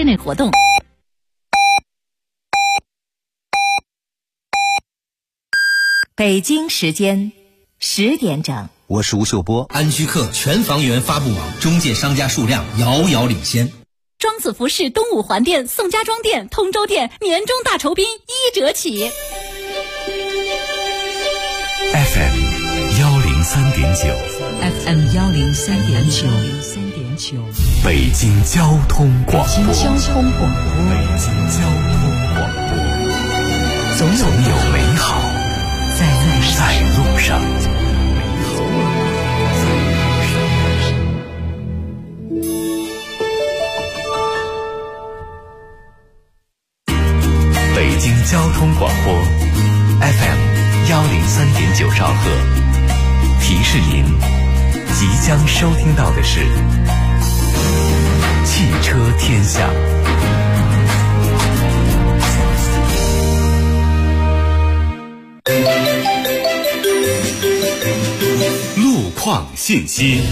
天内活动。北京时间10点整， 我是吴秀波。 安居客全房源发布网中介商家数量遥遥领先。 庄子服饰东五环店、宋家庄店、通州店年终大酬宾1折起。 FM 103.9 FM 103.9 北京交通广播。 北京交通广播。 总有美好在路上。北京交通广播 FM 103.9兆赫，提示您即将收听到的是汽车天下。路况信息。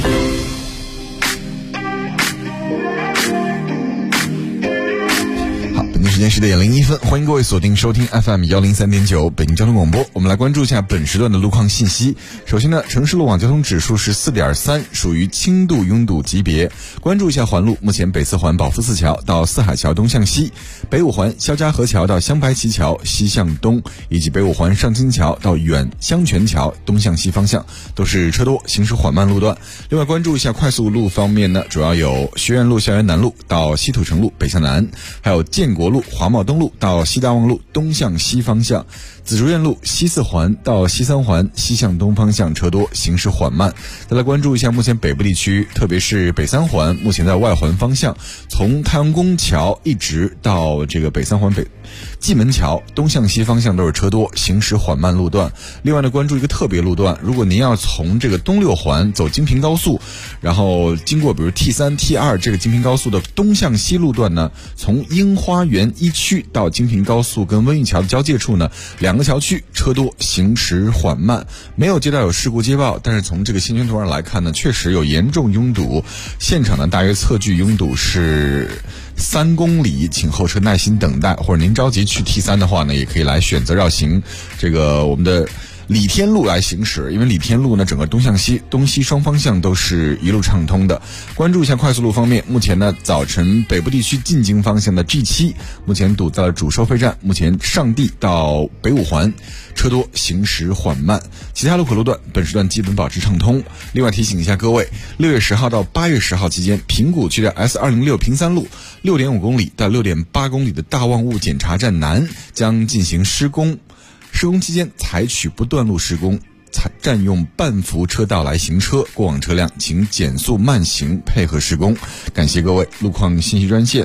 时间10点01分，欢迎各位锁定收听 FM 103.9北京交通广播。我们来关注一下本时段的路况信息。首先呢，城市路网交通指数是 4.3， 属于轻度拥堵级别。关注一下环路，目前北四环保福寺桥到四海桥东向西，北五环肖家河桥到香白旗桥西向东，以及北五环上京桥到远香泉桥东向西方向都是车多，行驶缓慢路段。另外关注一下快速路方面呢，主要有学院路校园南路到西土城路北向南，还有建国路华贸东路到西大望路东向西方向，紫竹院路西四环到西三环西向东方向车多，行驶缓慢。再来关注一下目前北部地区，特别是北三环，目前在外环方向，从太阳宫桥一直到这个北三环蓟门桥东向西方向都是车多，行驶缓慢路段。另外呢，关注一个特别路段，如果您要从这个东六环走京平高速，然后经过比如 T3、T2 这个京平高速的东向西路段呢，从樱花园一区到京平高速跟温榆桥的交界处呢，两个桥区车多，行驶缓慢，没有接到有事故接报，但是从这个线圈图上来看呢，确实有严重拥堵，现场呢大约测距拥堵是3公里，请后车耐心等待，或者您着急去 T3 的话呢，也可以来选择绕行这个我们的李天路来行驶，因为李天路呢整个东向西东西双方向都是一路畅通的。关注一下快速路方面，目前呢早晨北部地区进京方向的 G7 目前堵在了主收费站，目前上地到北五环车多，行驶缓慢，其他路口路段本时段基本保持畅通。另外提醒一下各位，6月10号到8月10号期间，平谷区的 S206 平三路 6.5 公里到 6.8 公里的大望物检查站南将进行施工，施工期间采取不断路施工，占用半幅车道来行车，过往车辆请减速慢行，配合施工。感谢各位。路况信息专线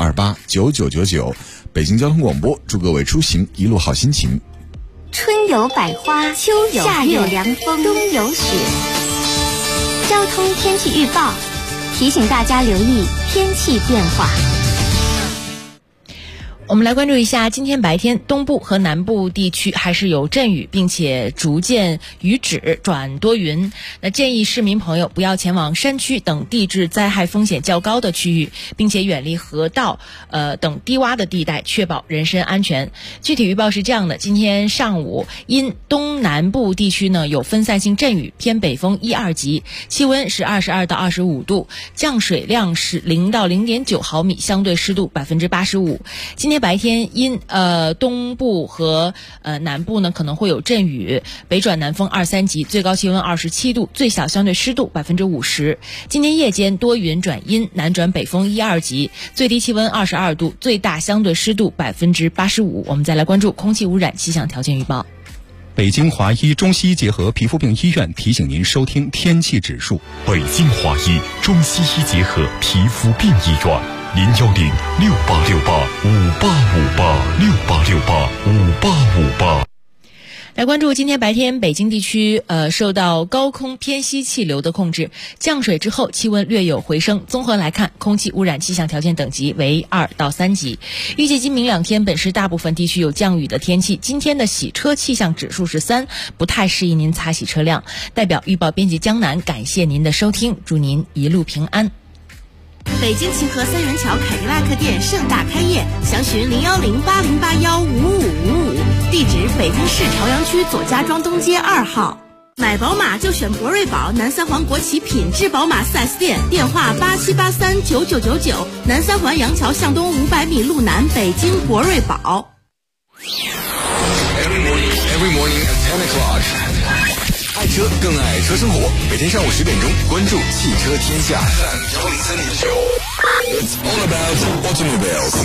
65289999，北京交通广播，祝各位出行一路好心情。 春有百花，秋有夏有凉风，冬有雪。交通天气预报提醒大家留意天气变化。 我们来关注一下，今天白天东部和南部地区还是有阵雨，并且逐渐雨止转多云。那建议市民朋友不要前往山区等地质灾害风险较高的区域，并且远离河道等低洼的地带，确保人身安全。具体预报是这样的：今天上午因东南部地区呢有分散性阵雨，偏北风1、2级，气温是22到25度，降水量是0到0.9毫米，相对湿度85%。今天白天因东部和南部呢可能会有阵雨，北转南风2、3级，最高气温27度，最小相对湿度50%。今天夜间多云转阴，南转北风1、2级，最低气温22度，最大相对湿度85%。我们再来关注空气污染气象条件预报。 北京华医中西医结合皮肤病医院提醒您收听天气指数。 北京华医中西医结合皮肤病医院，0106868585858，686858。 来关注今天白天北京地区受到高空偏西气流的控制，降水之后气温略有回升。综合来看，空气污染气象条件等级为2到3级。预计今明2天本市大部分地区有降雨的天气。今天的洗车气象指数是3，不太适宜您擦洗车辆。代表预报编辑江南感谢您的收听，祝您一路平安。 北京齐河三元桥凯迪拉克店盛大开业，详询01080815555，地址北京市朝阳区左家庄东街2号。买宝马就选博瑞宝，南三环国企品质宝马 4S 店，电话87839999，南三环杨桥向东500米路南，北京博瑞宝。 Every morning at 10 o'clock， 爱车更爱车生活。每天上午10点钟，关注汽车天下103.9。It's all about automobiles。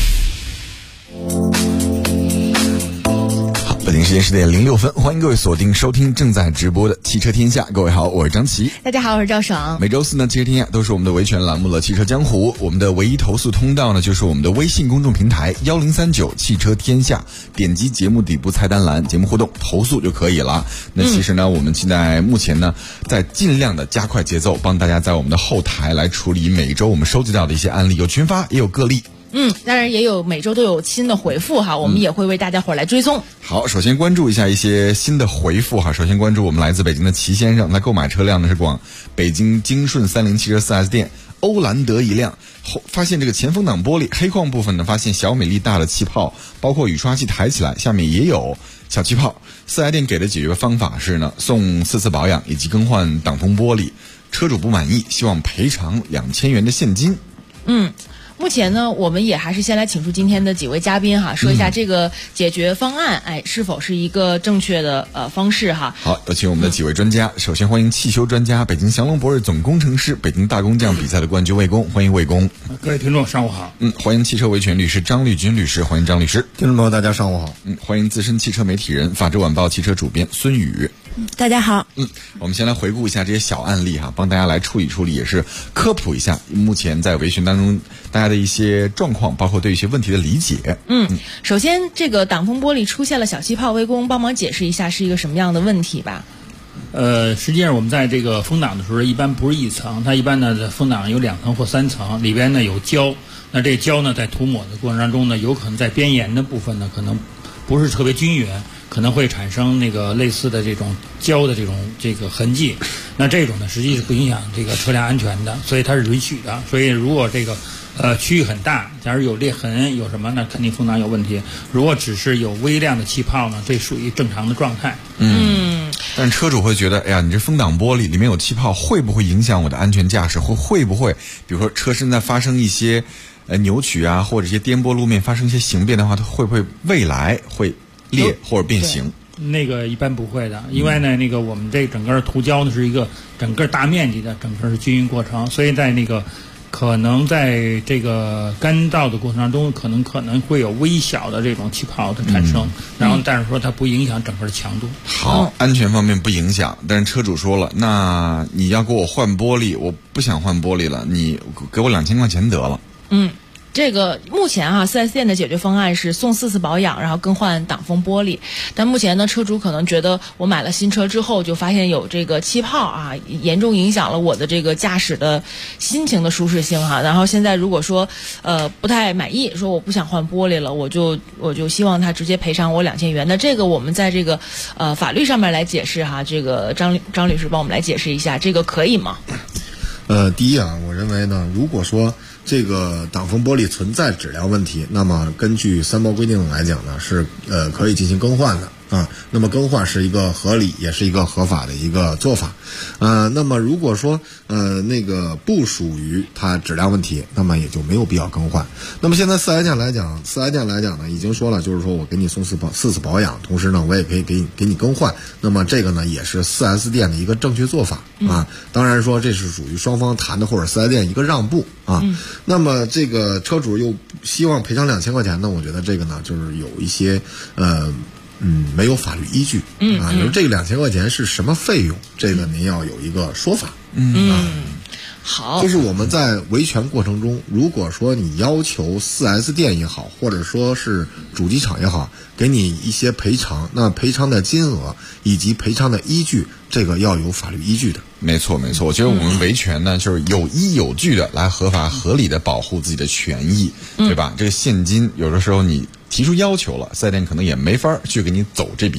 北京时间10点06分，欢迎各位锁定收听正在直播的汽车天下。各位好，我是张琪。 大家好，我是赵爽。 每周四呢，汽车天下都是我们的维权栏目了，汽车江湖。我们的唯一投诉通道呢，就是我们的微信公众平台1039汽车天下，点击节目底部菜单栏，节目互动投诉就可以了。那其实呢，我们现在目前呢，在尽量的加快节奏，帮大家在我们的后台来处理每周我们收集到的一些案例，有群发也有个例。 当然也有每周都有新的回复哈，我们也会为大家伙来追踪。 好，首先关注一下一些新的回复哈。首先关注我们来自北京的齐先生，他购买车辆呢是广北京京顺30汽车 4S 店欧蓝德一辆，发现这个前风挡玻璃黑框部分呢，发现小米粒大的气泡，包括雨刷器抬起来下面也有小气泡。4S 店给的解决方法是呢，送4次保养以及更换挡风玻璃。车主不满意，希望赔偿2000元的现金。 目前呢，我们也还是先来请出今天的几位嘉宾哈，说一下这个解决方案，是否是一个正确的方式哈。 好，有请我们的几位专家。首先欢迎汽修专家、北京祥龙博瑞总工程师、北京大工匠比赛的冠军魏工，欢迎魏工。 各位听众上午好。 欢迎汽车维权律师张立军律师，欢迎张律师。 听众朋友大家上午好。 欢迎资深汽车媒体人、法制晚报汽车主编孙宇。 大家好。 我们先来回顾一下这些小案例哈，帮大家来处理处理，也是科普一下目前在维权当中大家的一些状况，包括对一些问题的理解。 首先这个挡风玻璃出现了小气泡，魏工帮忙解释一下是一个什么样的问题吧。 实际上我们在这个风挡的时候，一般不是一层，它一般呢风挡有2层或3层，里边呢有胶。那这胶呢在涂抹的过程当中呢，有可能在边沿的部分呢可能不是特别均匀，可能会产生那个类似的这种胶的这个痕迹。那这种呢实际是不影响这个车辆安全的，所以它是允许的。所以如果这个区域很大，假如有裂痕有什么，那肯定风挡有问题。如果只是有微量的气泡呢，这属于正常的状态。 但车主会觉得，哎呀，你这风挡玻璃里面有气泡，会不会影响我的安全驾驶？会不会，比如说车身在发生一些扭曲啊，或者一些颠簸路面发生一些形变的话，它会不会未来会裂或者变形？ 那个一般不会的，因为呢，那个我们这整个涂胶呢是一个整个大面积的，整个是均匀过程，所以在那个可能在这个干燥的过程当中，可能会有微小的这种气泡的产生，然后但是说它不影响整个的强度。 好，安全方面不影响，但是车主说了，那你要给我换玻璃，我不想换玻璃了，你给我2000块钱得了。 这个目前4S 店的解决方案是送4次保养，然后更换挡风玻璃。但目前呢，车主可能觉得我买了新车之后就发现有这个气泡严重影响了我的这个驾驶的心情的舒适性然后现在如果说不太满意，说我不想换玻璃了，我就希望他直接赔偿我2000元。那这个我们在这个法律上面来解释这个张律师帮我们来解释一下，这个可以吗？ 第一我认为呢，如果说这个挡风玻璃存在质量问题，那么根据3包规定来讲呢，是可以进行更换的那么更换是一个合理也是一个合法的一个做法。那么如果说那个不属于它质量问题，那么也就没有必要更换。那么现在4S店来讲呢，已经说了，就是说我给你送4次保养，同时呢我也可以给你更换。那么这个呢也是4S店的一个正确做法当然说这是属于双方谈的或者4S店一个让步那么这个车主又希望赔偿2000块钱呢，我觉得这个呢就是有一些没有法律依据就是这个2000块钱是什么费用，这个您要有一个说法好， 就是我们在维权过程中，如果说你要求4S 店也好，或者说是主机厂也好，给你一些赔偿，那赔偿的金额以及赔偿的依据，这个要有法律依据的。 没错，我觉得我们维权呢，就是有依有据的来合法合理的保护自己的权益，对吧？这个现金有的时候你提出要求了，4S店可能也没法去给你走这笔账。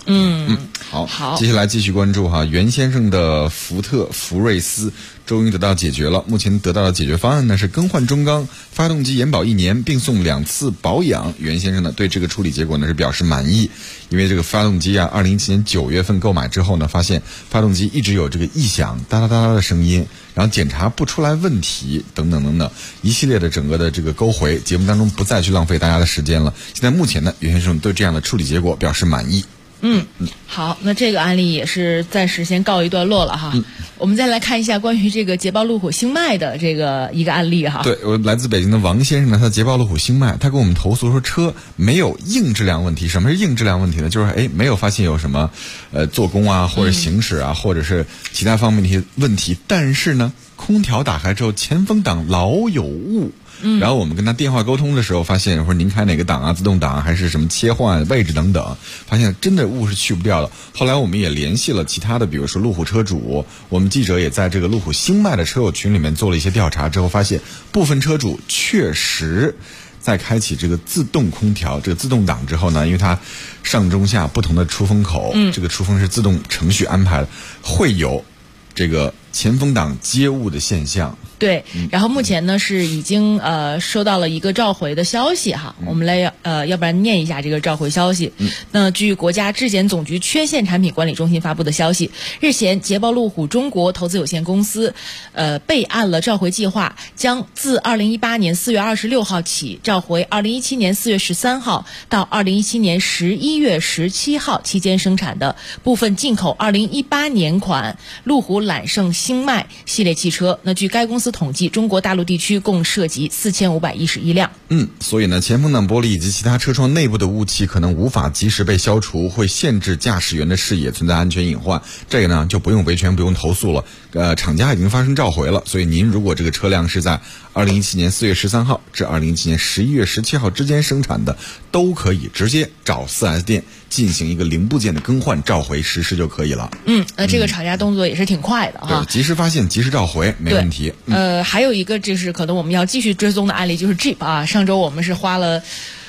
好，接下来继续关注哈，袁先生的福特福睿斯终于得到解决了。目前得到的解决方案呢是更换中钢，发动机延保1年，并送2次保养。袁先生呢对这个处理结果呢是表示满意，因为这个发动机啊，2017年9月份购买之后呢，发现发动机一直有这个异响，哒哒哒哒的声音，然后检查不出来问题，等等等等，一系列的整个的这个勾回，节目当中不再去浪费大家的时间了。现在目前呢，袁先生对这样的处理结果表示满意。 好，那这个案例也是暂时先告一段落了哈。我们再来看一下关于这个捷豹路虎星脉的这个一个案例哈。 对，我来自北京的王先生呢，他捷豹路虎星脉，他跟我们投诉说车没有硬质量问题。什么是硬质量问题呢？就是没有发现有什么做工啊，或者行驶啊，或者是其他方面的一些问题，但是呢，空调打开之后前风挡老有雾。然后我们跟他电话沟通的时候，发现说您开哪个档啊，自动挡还是什么切换位置等等，发现真的雾是去不掉的。后来我们也联系了其他的，比如说路虎车主，我们记者也在这个路虎星脉的车友群里面做了一些调查之后，发现部分车主确实在开启这个自动空调这个自动挡之后呢，因为它上中下不同的出风口，这个出风是自动程序安排的，会有这个前风挡接雾的现象。 对，然后目前呢是已经收到了一个召回的消息哈，我们来要不然念一下这个召回消息。那据国家质检总局缺陷产品管理中心发布的消息，日前捷豹路虎中国投资有限公司备案了召回计划，将自2018年4月26号起召回2017年4月13号到2017年11月17号期间生产的部分进口2018年款路虎揽胜星脉系列汽车。那据该公司统计，中国大陆地区共涉及4511辆。 所以呢，前风挡玻璃以及其他车窗内部的雾气可能无法及时被消除，会限制驾驶员的视野，存在安全隐患。这个呢就不用维权，不用投诉了。厂家已经发生召回了，所以您如果这个车辆是在2017年4月13号至2017年11月17号之间生产的，都可以直接找 4S 店进行一个零部件的更换召回实施就可以了。 那这个厂家动作也是挺快的哈， 及时发现及时召回没问题。 还有一个就是可能我们要继续追踪的案例就是 Jeep 啊，上周我们是花了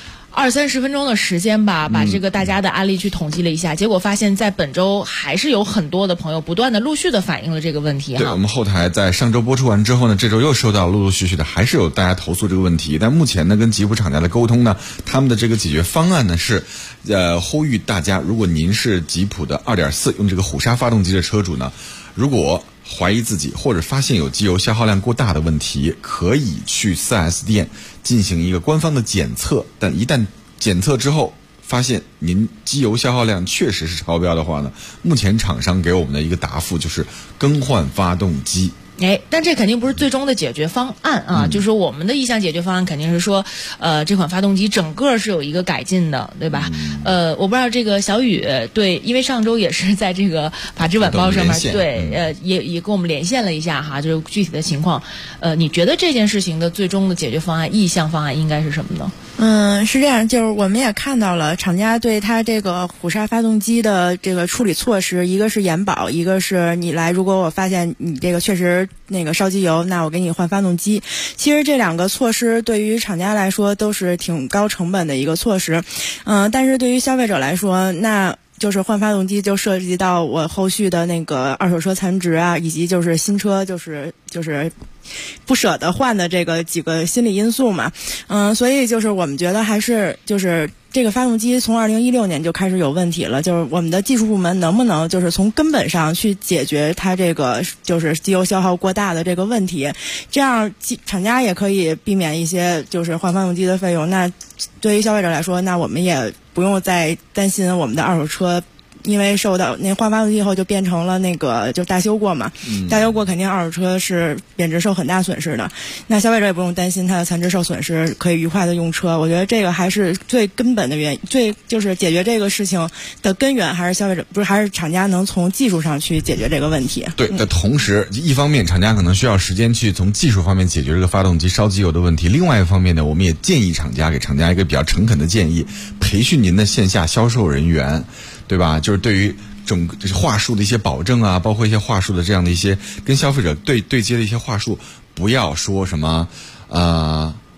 20-30分钟的时间吧，把这个大家的案例去统计了一下，结果发现在本周还是有很多的朋友不断的陆续的反映了这个问题哈。 对，我们后台在上周播出完之后呢，这周又收到陆陆续续的还是有大家投诉这个问题。但目前呢，跟吉普厂家的沟通呢，他们的这个解决方案呢是呼吁大家，如果您是吉普的2.4用这个虎鲨发动机的车主呢，如果怀疑自己或者发现有机油消耗量过大的问题，可以去 4S 店进行一个官方的检测，但一旦检测之后发现您机油消耗量确实是超标的话呢，目前厂商给我们的一个答复就是更换发动机。 但这肯定不是最终的解决方案啊，就是我们的意向解决方案肯定是说，这款发动机整个是有一个改进的，对吧？我不知道这个小雨对，因为上周也是在这个法制晚报上面也跟我们连线了一下哈，就是具体的情况，你觉得这件事情的最终的解决方案、意向方案应该是什么呢？ 是这样，就是我们也看到了厂家对它这个虎鲨发动机的这个处理措施，一个是延保，一个是你来，如果我发现你这个确实那个烧机油，那我给你换发动机。其实这两个措施对于厂家来说都是挺高成本的一个措施，但是对于消费者来说，那就是换发动机就涉及到我后续的那个二手车残值啊，以及就是新车就是不舍得换的这个几个心理因素嘛。所以就是我们觉得还是就是这个发动机从2016年就开始有问题了，就是我们的技术部门能不能就是从根本上去解决它这个就是机油消耗过大的这个问题，这样厂家也可以避免一些就是换发动机的费用。那对于消费者来说，那我们也不用再担心我们的二手车因为受到那换发动机以后就变成了那个就大修过嘛，大修过肯定二手车是贬值受很大损失的，那消费者也不用担心它的残值受损失，可以愉快的用车。我觉得这个还是最根本的原因，就是解决这个事情的根源还是消费者，不是还是厂家能从技术上去解决这个问题。 对，的同时一方面厂家可能需要时间去从技术方面解决这个发动机烧机油的问题，另外一方面呢，我们也建议给厂家一个比较诚恳的建议，培训您的线下销售人员，对吧？就是对于就是话术的一些保证啊，包括一些话术的这样的一些跟消费者对接的一些话术，不要说什么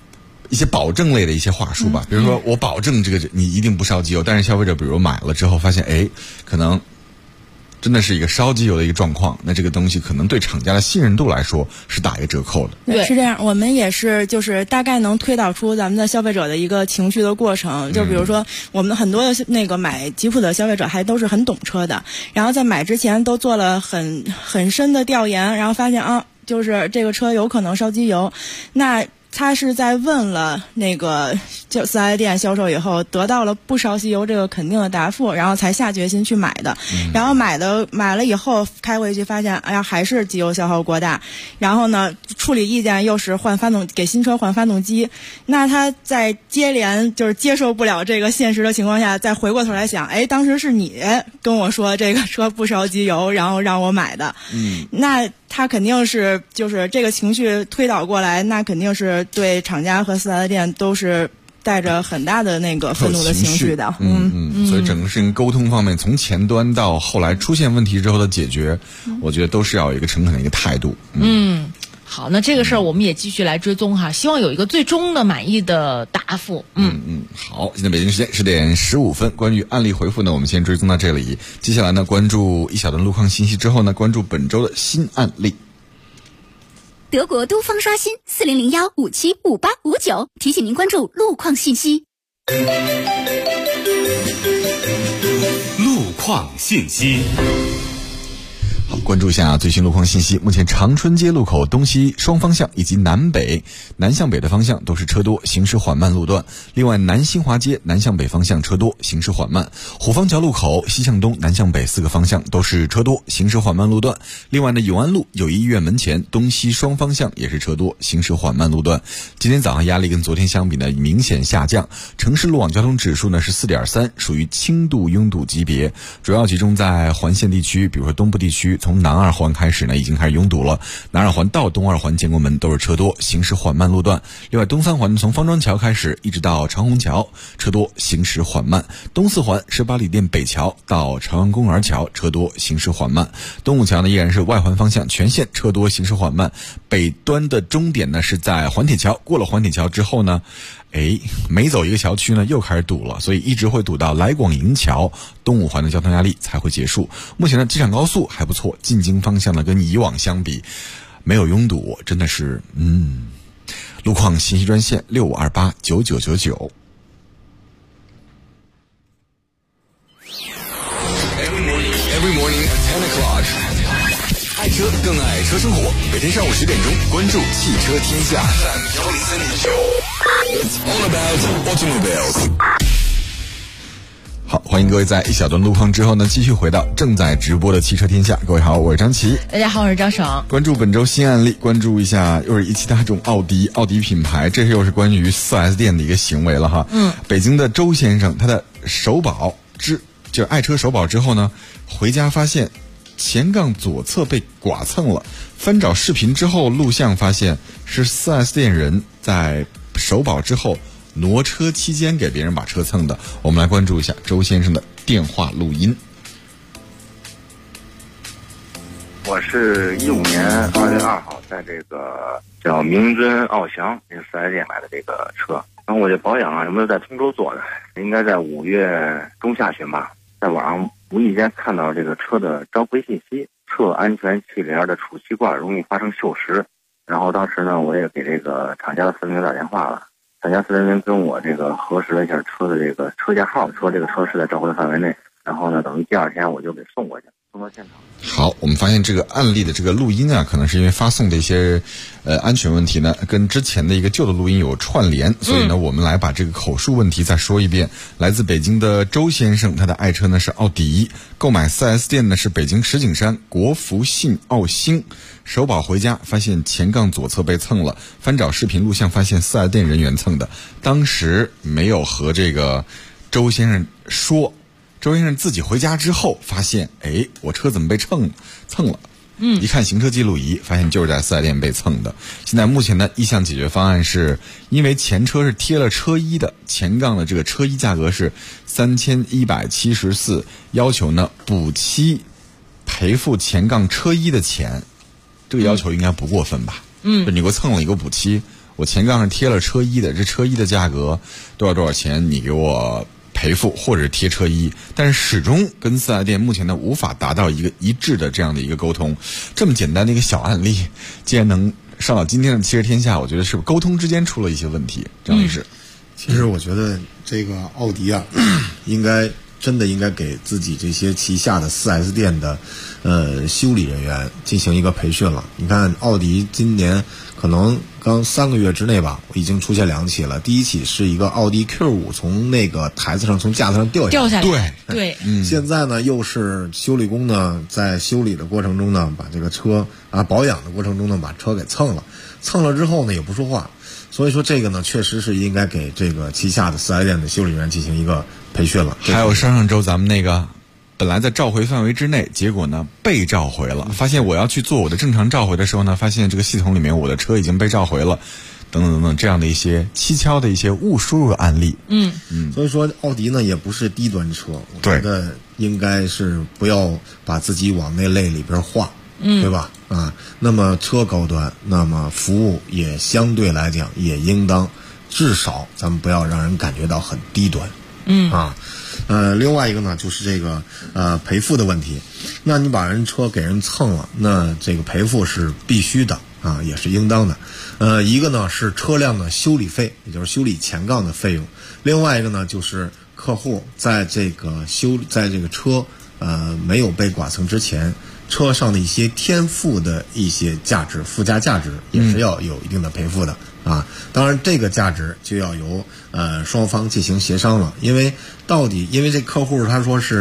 一些保证类的一些话术吧，比如说我保证这个你一定不烧机油，但是消费者比如买了之后发现，可能真的是一个烧机油的一个状况，那这个东西可能对厂家的信任度来说是打一个折扣的。 对，是这样，我们也是就是大概能推导出咱们的消费者的一个情绪的过程。就比如说，我们很多那个买吉普的消费者还都是很懂车的，然后在买之前都做了很深的调研，然后发现就是这个车有可能烧机油，那他是在问了那个就四 S 店销售以后，得到了不烧机油这个肯定的答复，然后才下决心去买的。然后买了以后开回去发现，还是机油消耗过大。然后呢，处理意见又是给新车换发动机。那他在接连就是接受不了这个现实的情况下，再回过头来想，当时是你跟我说这个车不烧机油，然后让我买的。那他肯定是就是这个情绪推导过来，那肯定是对厂家和4S店都是带着很大的那个愤怒的情绪的。 所以整个事情沟通方面，从前端到后来出现问题之后的解决，我觉得都是要有一个诚恳的一个态度。 好，那这个事儿我们也继续来追踪哈，希望有一个最终的满意的答复。 好，现在北京时间10点15分，关于案例回复呢，我们先追踪到这里。接下来呢，关注一小段路况信息之后呢，关注本周的新案例。 德国都方刷新4001575859，提醒您关注路况信息。 路况信息。 好，关注一下最新路况信息。目前长春街路口东西双方向以及南向北的方向都是车多，行驶缓慢路段。另外，南新华街南向北方向车多，行驶缓慢。虎坊桥路口西向东南向北4个方向都是车多，行驶缓慢路段。另外呢，永安路友谊医院门前东西双方向也是车多，行驶缓慢路段。今天早上压力跟昨天相比呢明显下降，城市路网交通指数呢是 4.3， 属于轻度拥堵级别，主要集中在环线地区，比如说东部地区，从南二环开始呢已经开始拥堵了，南二环到东二环建国门都是车多，行驶缓慢路段。另外东三环从方庄桥开始一直到长虹桥车多，行驶缓慢。东四环18里店北桥到朝阳公园桥车多，行驶缓慢。东五桥呢依然是外环方向全线车多，行驶缓慢。北端的终点呢是在环铁桥，过了环铁桥之后呢每走一个桥区呢又开始堵了，所以一直会堵到来广营桥，东五环的交通压力才会结束。目前呢机场高速还不错，进京方向呢跟以往相比没有拥堵，真的是路况信息专线65289999。 Every morning at 10 o'clock， 爱车更爱车生活。每天上午10点钟，关注汽车天下。It's all about automobiles。 好，欢迎各位在一小段路况之后呢，继续回到正在直播的汽车天下。各位好，我是张琪。 大家好，我是张爽。 关注本周新案例，关注一下又是一汽大众奥迪品牌，这又是关于 4S 店的一个行为了哈。北京的周先生，他的首保就是爱车首保之后呢，回家发现前杠左侧被剐蹭了，翻找视频之后录像发现是 4S 店人在首保之后挪车期间给别人把车蹭的。我们来关注一下周先生的电话录音。 我是15年2月2号在这个叫明尊奥翔这个4S店买的这个车，然后我这保养什么的在通州做的，应该在5月中下旬吧，在网上无意间看到这个车的召回信息，侧安全气帘的储气罐容易发生锈蚀，然后当时呢我也给这个厂家的4人员打电话了，厂家4人员跟我这个核实了一下车的这个车架号，说这个车是在召回范围内，然后呢等于第2天我就给送过去，送到现场。 好，我们发现这个案例的这个录音啊，可能是因为发送的一些安全问题呢，跟之前的一个旧的录音有串联，所以呢，我们来把这个口述问题再说一遍。来自北京的周先生，他的爱车呢是奥迪，购买 4S 店呢是北京石景山国福信奥星，首保回家发现前杠左侧被蹭了，翻找视频录像发现 4S 店人员蹭的，当时没有和这个周先生说。周先生自己回家之后发现，我车怎么被蹭了？一看行车记录仪，发现就是在4S店被蹭的。现在目前的意向解决方案是，因为前车是贴了车衣的，前杠的这个车衣价格是3174，要求呢补漆赔付前杠车衣的钱，这个要求应该不过分吧？就你给我蹭了，你给我补漆， 我前杠上贴了车衣的，这车衣的价格多少钱，你给我赔付或者贴车衣，但是始终跟4S店目前呢无法达到一个一致的这样的一个沟通。这么简单的一个小案例，既然能上到今天的汽车天下，我觉得是不是沟通之间出了一些问题？张律师， 其实我觉得这个奥迪啊，真的应该给自己这些旗下的4S店的修理人员进行一个培训了。你看奥迪今年可能刚3个月之内吧，已经出现2起了。第一起是一个奥迪 Q5 从那个台子上从架子上掉下来，对， 现在呢又是修理工呢在修理的过程中呢把这个车保养的过程中呢把车给蹭了之后呢也不说话。所以说这个呢确实是应该给这个旗下的4S店的修理员进行一个培训了。 还有上周咱们那个本来在召回范围之内，结果呢被召回了，发现我要去做我的正常召回的时候呢，发现这个系统里面我的车已经被召回了，等等等等，这样的一些蹊跷的一些误输入案例。 所以说奥迪呢也不是低端车，我觉得应该是不要把自己往那类里边划，对吧？那么车高端，那么服务也相对来讲也应当至少咱们不要让人感觉到很低端。另外一个呢就是这个赔付的问题。那你把人车给人蹭了，那这个赔付是必须的也是应当的。一个呢是车辆的修理费，也就是修理前杠的费用；另外一个呢就是客户在这个车没有被剐蹭之前，车上的一些添付的一些价值，附加价值也是要有一定的赔付的当然这个价值就要由双方进行协商了。因为这客户他说是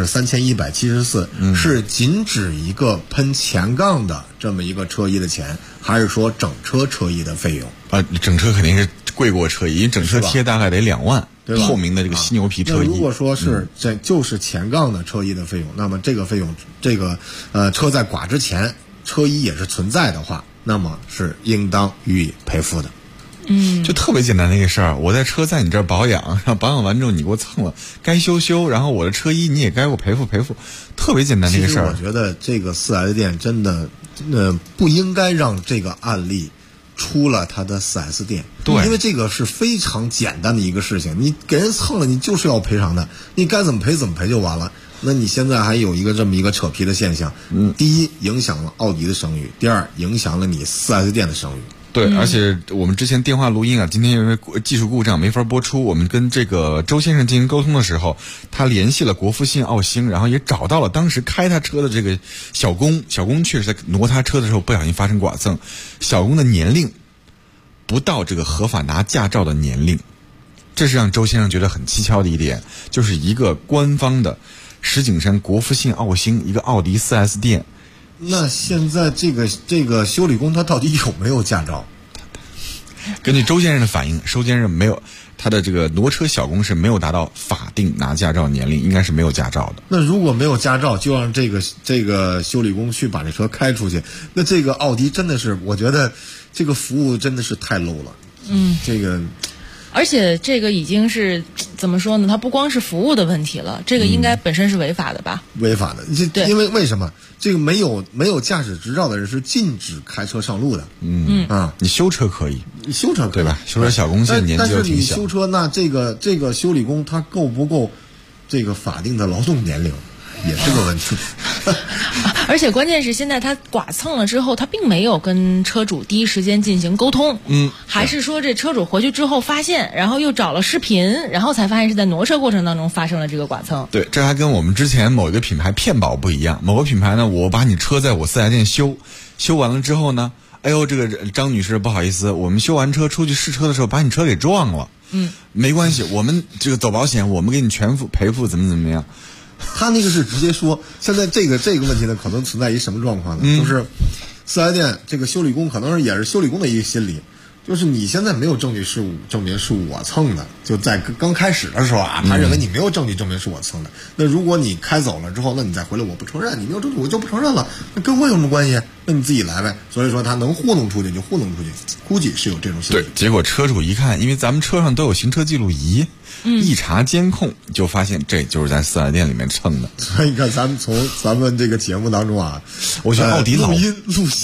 3174，是仅指一个喷前杠的这么一个车衣的钱，还是说整车车衣的费用？ 整车肯定是贵过车衣，整车贴大概得2万，透明的这个犀牛皮车衣。 如果说是就是前杠的车衣的费用，那么这个费用车在剐之前车衣也是存在的话，那么是应当予以赔付的。 就特别简单的一个事儿，我在车在你这儿保养，然后保养完之后你给我蹭了，该修，然后我的车衣你也该给我赔付，特别简单的一个事儿。 其实我觉得这个4S店真的不应该让这个案例出了他的4S店， 对， 因为这个是非常简单的一个事情，你给人蹭了，你就是要赔偿的，你该怎么赔就完了。那你现在还有这么一个扯皮的现象，第一影响了奥迪的声誉，第二影响了你4S店的声誉。 对，而且我们之前电话录音今天因为技术故障没法播出，我们跟这个周先生进行沟通的时候，他联系了国富信奥星，然后也找到了当时开他车的这个小工确实在挪他车的时候不小心发生剐蹭，小工的年龄不到这个合法拿驾照的年龄，这是让周先生觉得很蹊跷的一点，就是一个官方的石景山国富信奥星一个奥迪 4S 店。 那现在这个修理工他到底有没有驾照？ 根据周先生的反映，周先生没有，他的这个挪车小工是没有达到法定拿驾照年龄，应该是没有驾照的。 那如果没有驾照，就让这个修理工去把这车开出去，那这个奥迪真的是，我觉得这个服务真的是太 low 了。这个。 而且这个已经是怎么说呢？它不光是服务的问题了，这个应该本身是违法的吧？ 违法的，因为什么？这个没有驾驶执照的人是禁止开车上路的。 你修车可以， 修车可以对吧？修车小工现在年纪又挺小。 但是你修车，那这个修理工他够不够这个法定的劳动年龄？也是个问题。 而且关键是现在他剐蹭了之后，他并没有跟车主第一时间进行沟通，还是说这车主回去之后发现，然后又找了视频，然后才发现是在挪车过程当中发生了这个剐蹭。 对，这还跟我们之前某一个品牌骗保不一样。某个品牌呢，我把你车在我4S店修完了之后呢，哎呦，这个张女士不好意思，我们修完车出去试车的时候把你车给撞了，没关系，我们这个走保险，我们给你全付赔付，怎么样。 他那个是直接说，现在这个问题呢，可能存在一什么状况呢？就是4S店这个修理工可能也是修理工的一个心理，就是你现在没有证据证明是我蹭的，就在刚开始的时候他认为你没有证据证明是我蹭的。那如果你开走了之后，那你再回来我不承认，你没有证据我就不承认了，那跟我有什么关系？那你自己来呗。所以说他能糊弄出去就糊弄出去，估计是有这种心理。 对，结果车主一看，因为咱们车上都有行车记录仪。一查监控就发现这就是在4S店里面蹭的。 所以你看咱们从咱们这个节目当中我觉得奥迪录音录像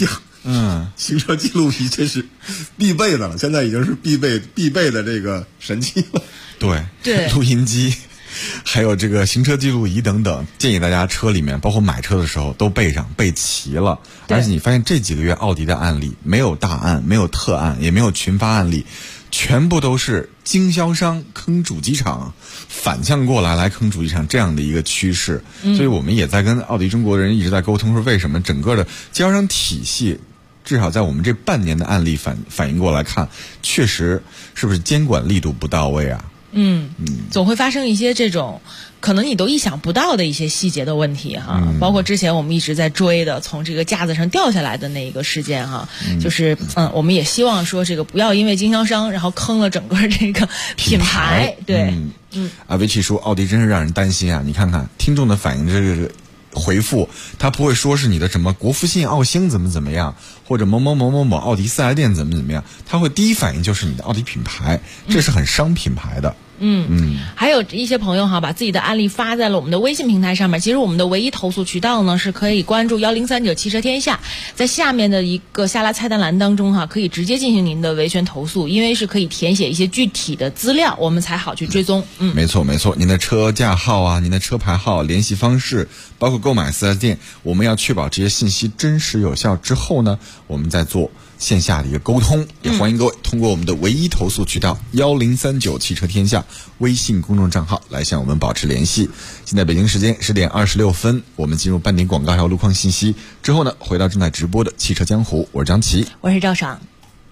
行车记录仪这是必备的了，现在已经是必备的这个神器了。 对，录音机。还有这个行车记录仪等等，建议大家车里面包括买车的时候都备齐了。而且你发现这几个月奥迪的案例没有大案，没有特案，也没有群发案例，全部都是经销商坑主机厂，反向过来坑主机厂这样的一个趋势。所以我们也在跟奥迪中国人一直在沟通，说为什么整个的经销商体系至少在我们这半年的案例反映过来看，确实是不是监管力度不到位啊？ 总会发生一些这种可能你都意想不到的一些细节的问题哈，包括之前我们一直在追的从这个架子上掉下来的那一个事件哈，就是我们也希望说这个不要因为经销商然后坑了整个这个品牌。对， 维奇说奥迪真是让人担心啊！你看看听众的反应，这个回复他不会说是你的什么国富信奥星怎么样，或者某某奥迪4S店怎么样，他会第一反应就是你的奥迪品牌，这是很伤品牌的。 还有一些朋友哈，把自己的案例发在了我们的微信平台上面。其实我们的唯一投诉渠道呢，是可以关注1039汽车天下，在下面的一个下拉菜单栏当中哈，可以直接进行您的维权投诉，因为是可以填写一些具体的资料，我们才好去追踪。 没错，您的车架号啊，您的车牌号、联系方式，包括购买4S店，我们要确保这些信息真实有效之后呢，我们再做线下的一个沟通。也欢迎各位通过我们的唯一投诉渠道1039汽车天下微信公众账号来向我们保持联系。现在北京时间10点26分，我们进入半点广告还有路况信息之后呢，回到正在直播的汽车江湖，我是张琪， 我是赵爽。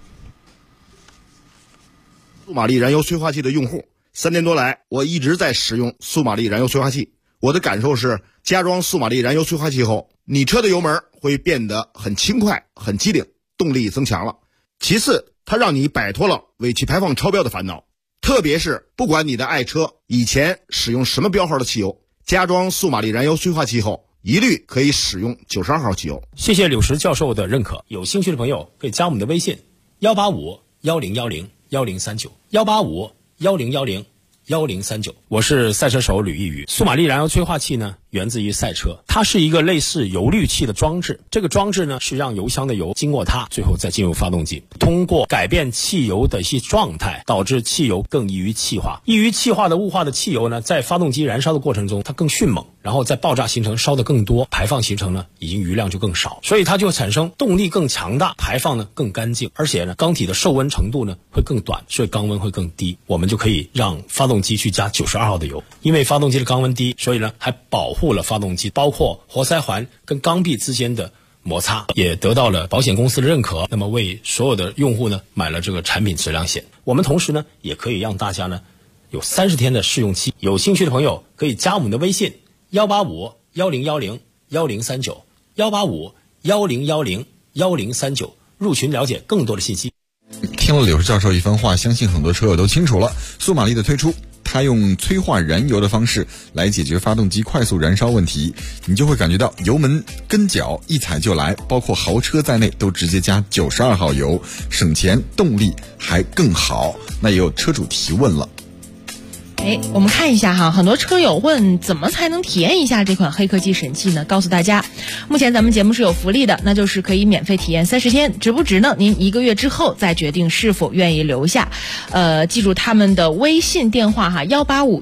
速马力燃油催化器的用户，3年多来我一直在使用速马力燃油催化器。我的感受是，加装速马力燃油催化器后，你车的油门会变得很轻快、很机灵，动力增强了。其次，它让你摆脱了尾气排放超标的烦恼，特别是不管你的爱车以前使用什么标号的汽油，加装速马力燃油催化器后，一律可以使用92号汽油。 谢谢柳石教授的认可，有兴趣的朋友可以加我们的微信185-1010-1039，185-1010-1039，我是赛车手吕一宇。速马力燃油催化器呢，源自于赛车，它是一个类似油滤器的装置。这个装置呢，是让油箱的油经过它，最后再进入发动机，通过改变汽油的一些状态，导致汽油更易于气化。易于气化的雾化的汽油呢，在发动机燃烧的过程中，它更迅猛，然后在爆炸形成烧得更多，排放形成呢，已经余量就更少，所以它就产生动力更强大，排放呢更干净，而且呢，缸体的受温程度呢会更短，所以缸温会更低。我们就可以让发动机去加92号的油，因为发动机的缸温低，所以呢还保护了发动机，包括活塞环跟缸壁之间的摩擦，也得到了保险公司的认可。那么为所有的用户呢买了这个产品质量险。我们同时呢也可以让大家呢有30天的试用期。有兴趣的朋友可以加我们的微信185-1010-1039，185-1010-1039，入群了解更多的信息。 听了柳石教授一番话，相信很多车友都清楚了。速马力的推出，它用催化燃油的方式来解决发动机快速燃烧问题，你就会感觉到油门跟脚一踩就来，包括豪车在内都直接加92号油，省钱，动力还更好。那也有车主提问了， 我们看一下哈，很多车友问怎么才能体验一下这款黑科技神器呢？告诉大家，目前咱们节目是有福利的，那就是可以免费体验30天，值不值呢？您1个月之后再决定是否愿意留下。记住他们的微信电话哈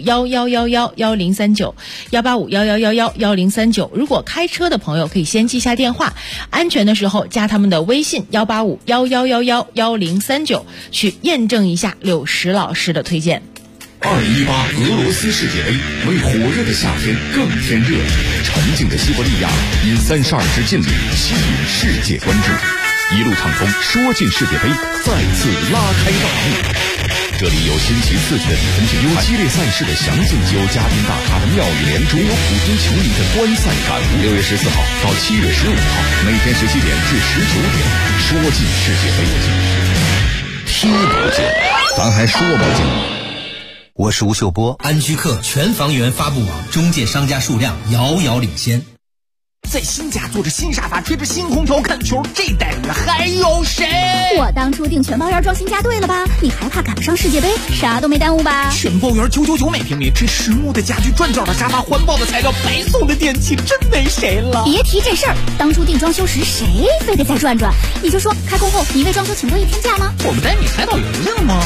，185-1111-1039，185-1111-1039。如果开车的朋友可以先记下电话，安全的时候加他们的微信185-1111-1039，去验证一下柳石老师的推荐。 2018俄罗斯世界杯为火热的夏天更添热，沉静的西伯利亚因32支劲旅吸引世界关注，一路畅通，说进世界杯再次拉开大幕。这里有新奇刺激的比分竞赛，有激烈赛事的详尽，有嘉宾大咖的妙语连珠，有普通球迷的观赛感悟。6月14号到7月15号，每天17点至19点，说进世界杯，听不见，咱还说不进。 我是吴秀波，安居客全房源发布网中介商家数量遥遥领先。 在新家坐着新沙发，吹着新空调看球，这待遇还有谁？ 我当初订全包园装新家对了吧？你还怕赶不上世界杯？啥都没耽误吧？ 全包园999每平米，这实木的家具，转角的沙发，环保的材料，白送的电器，真没谁了。 别提这事儿，当初订装修时谁非得再转转？你就说开工后你为装修请多一天假吗？ 我们带你海岛游游吗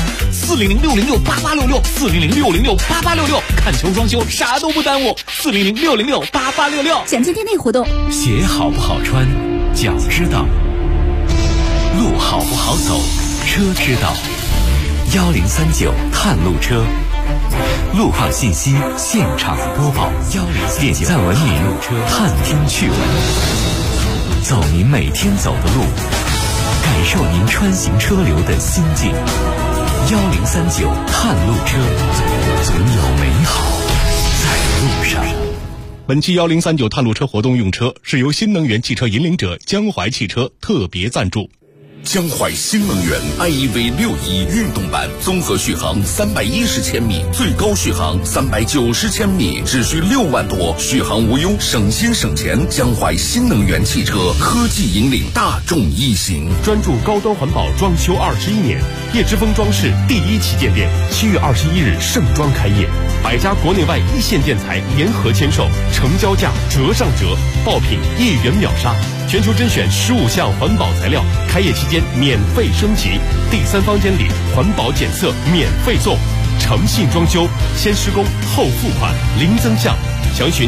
？400-606-8866，400-606-8866，看球装修啥都不耽误，400-606-8866。 详见店内活动。 鞋好不好穿，脚知道；路好不好走，车知道。1039探路车，路况信息现场播报。点赞文明路车探听趣闻，走您每天走的路，感受您穿行车流的心境。1039探路车，总有美好在路上。 本期1039探路车活动用车是由新能源汽车引领者江淮汽车特别赞助。 江淮新能源 iEV 61运动版，综合续航310千米，最高续航390千米，只需6万多，续航无忧，省心省钱。江淮新能源汽车科技引领大众一行， 专注高端环保装修21年，叶之峰装饰第1旗舰店7月21日盛装开业，100家国内外一线建材联合签售，成交价折上折，爆品1元秒杀，全球甄选15项环保材料，开业期间免费升级，第3方监理环保检测免费送，诚信装修，先施工后付款，零增项，详询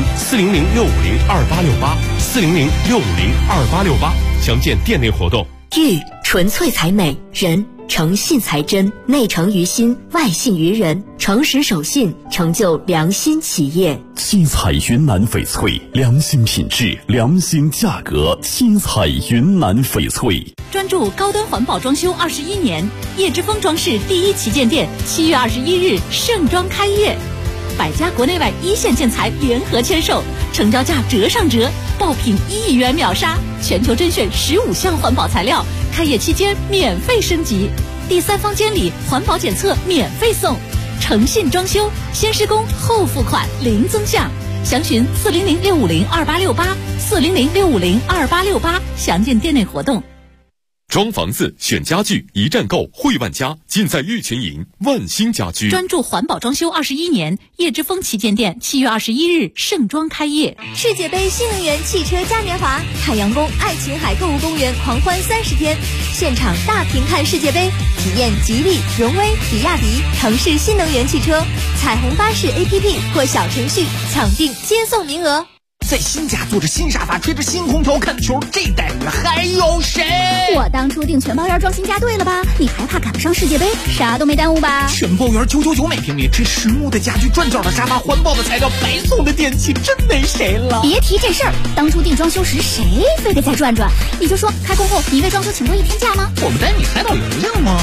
400-650-2868，400-650-2868，详见店内活动。 玉纯粹才美，人诚信才真，内诚于心，外信于人，诚实守信，成就良心企业。 七彩云南翡翠，良心品质，良心价格。七彩云南翡翠， 专注高端环保装修21年，叶之峰装饰第1旗舰店7月21日盛装开业，100家国内外一线建材联合签售，成交价折上折，爆品1元秒杀，全球甄选15项环保材料，开业期间免费升级，第3方监理环保检测免费送，诚信装修，先施工后付款，零增项，详询400-650-2868，400-650-2868，详见店内活动。 装房子选家具，一站购汇万家，尽在玉群营万兴家居。 专注环保装修21年，叶之峰旗舰店7月21日盛装开业。 世界杯新能源汽车嘉年华，太阳宫爱琴海购物公园狂欢30天，现场大屏看世界杯，体验吉利、荣威、比亚迪、腾势新能源汽车，彩虹巴士 APP 或小程序抢订接送名额。 在新家坐着新沙发，吹着新空调看球，这待遇还有谁？ 我当初订全包园装新家对了吧？你还怕赶不上世界杯？啥都没耽误吧？ 全包园999每平米，这实木的家具，转角的沙发，环保的材料，白送的电器，真没谁了。 别提这事儿，当初订装修时谁非得再转转？你就说开工后你为装修请多1天假吗？ 我们带你海岛游游吗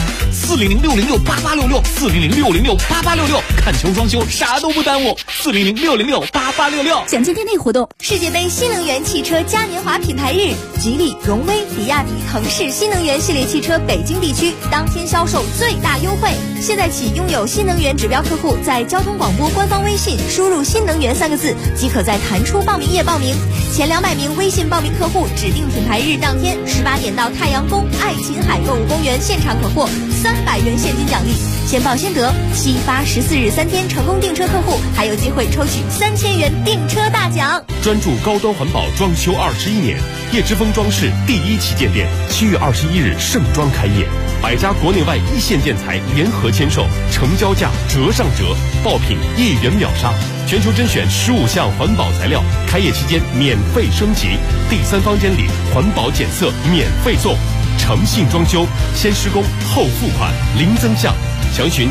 ？400-606-8866，400-650-8866，看球装修啥都不耽误，400-606-8866， 详见店内活动。 世界杯新能源汽车嘉年华品牌日，吉利、荣威、比亚迪、腾势新能源系列汽车北京地区当天销售最大优惠。现在起，拥有新能源指标客户在交通广播官方微信输入“新能源”3个字，即可在弹出报名页报名。前200名微信报名客户，指定品牌日当天18点到太阳宫爱琴海购物公园现场可获300元现金奖励，先报先得。7、8、14日3天成功订车客户，还有机会抽取3000元订车大奖。 专注高端环保装修21年，叶之峰装饰第1旗舰店7月21日盛装开业，100家国内外一线建材联合签售，成交价折上折，爆品1元秒杀，全球甄选15项环保材料，开业期间免费升级，第3方监理环保检测免费送，诚信装修，先施工后付款，零增项，详询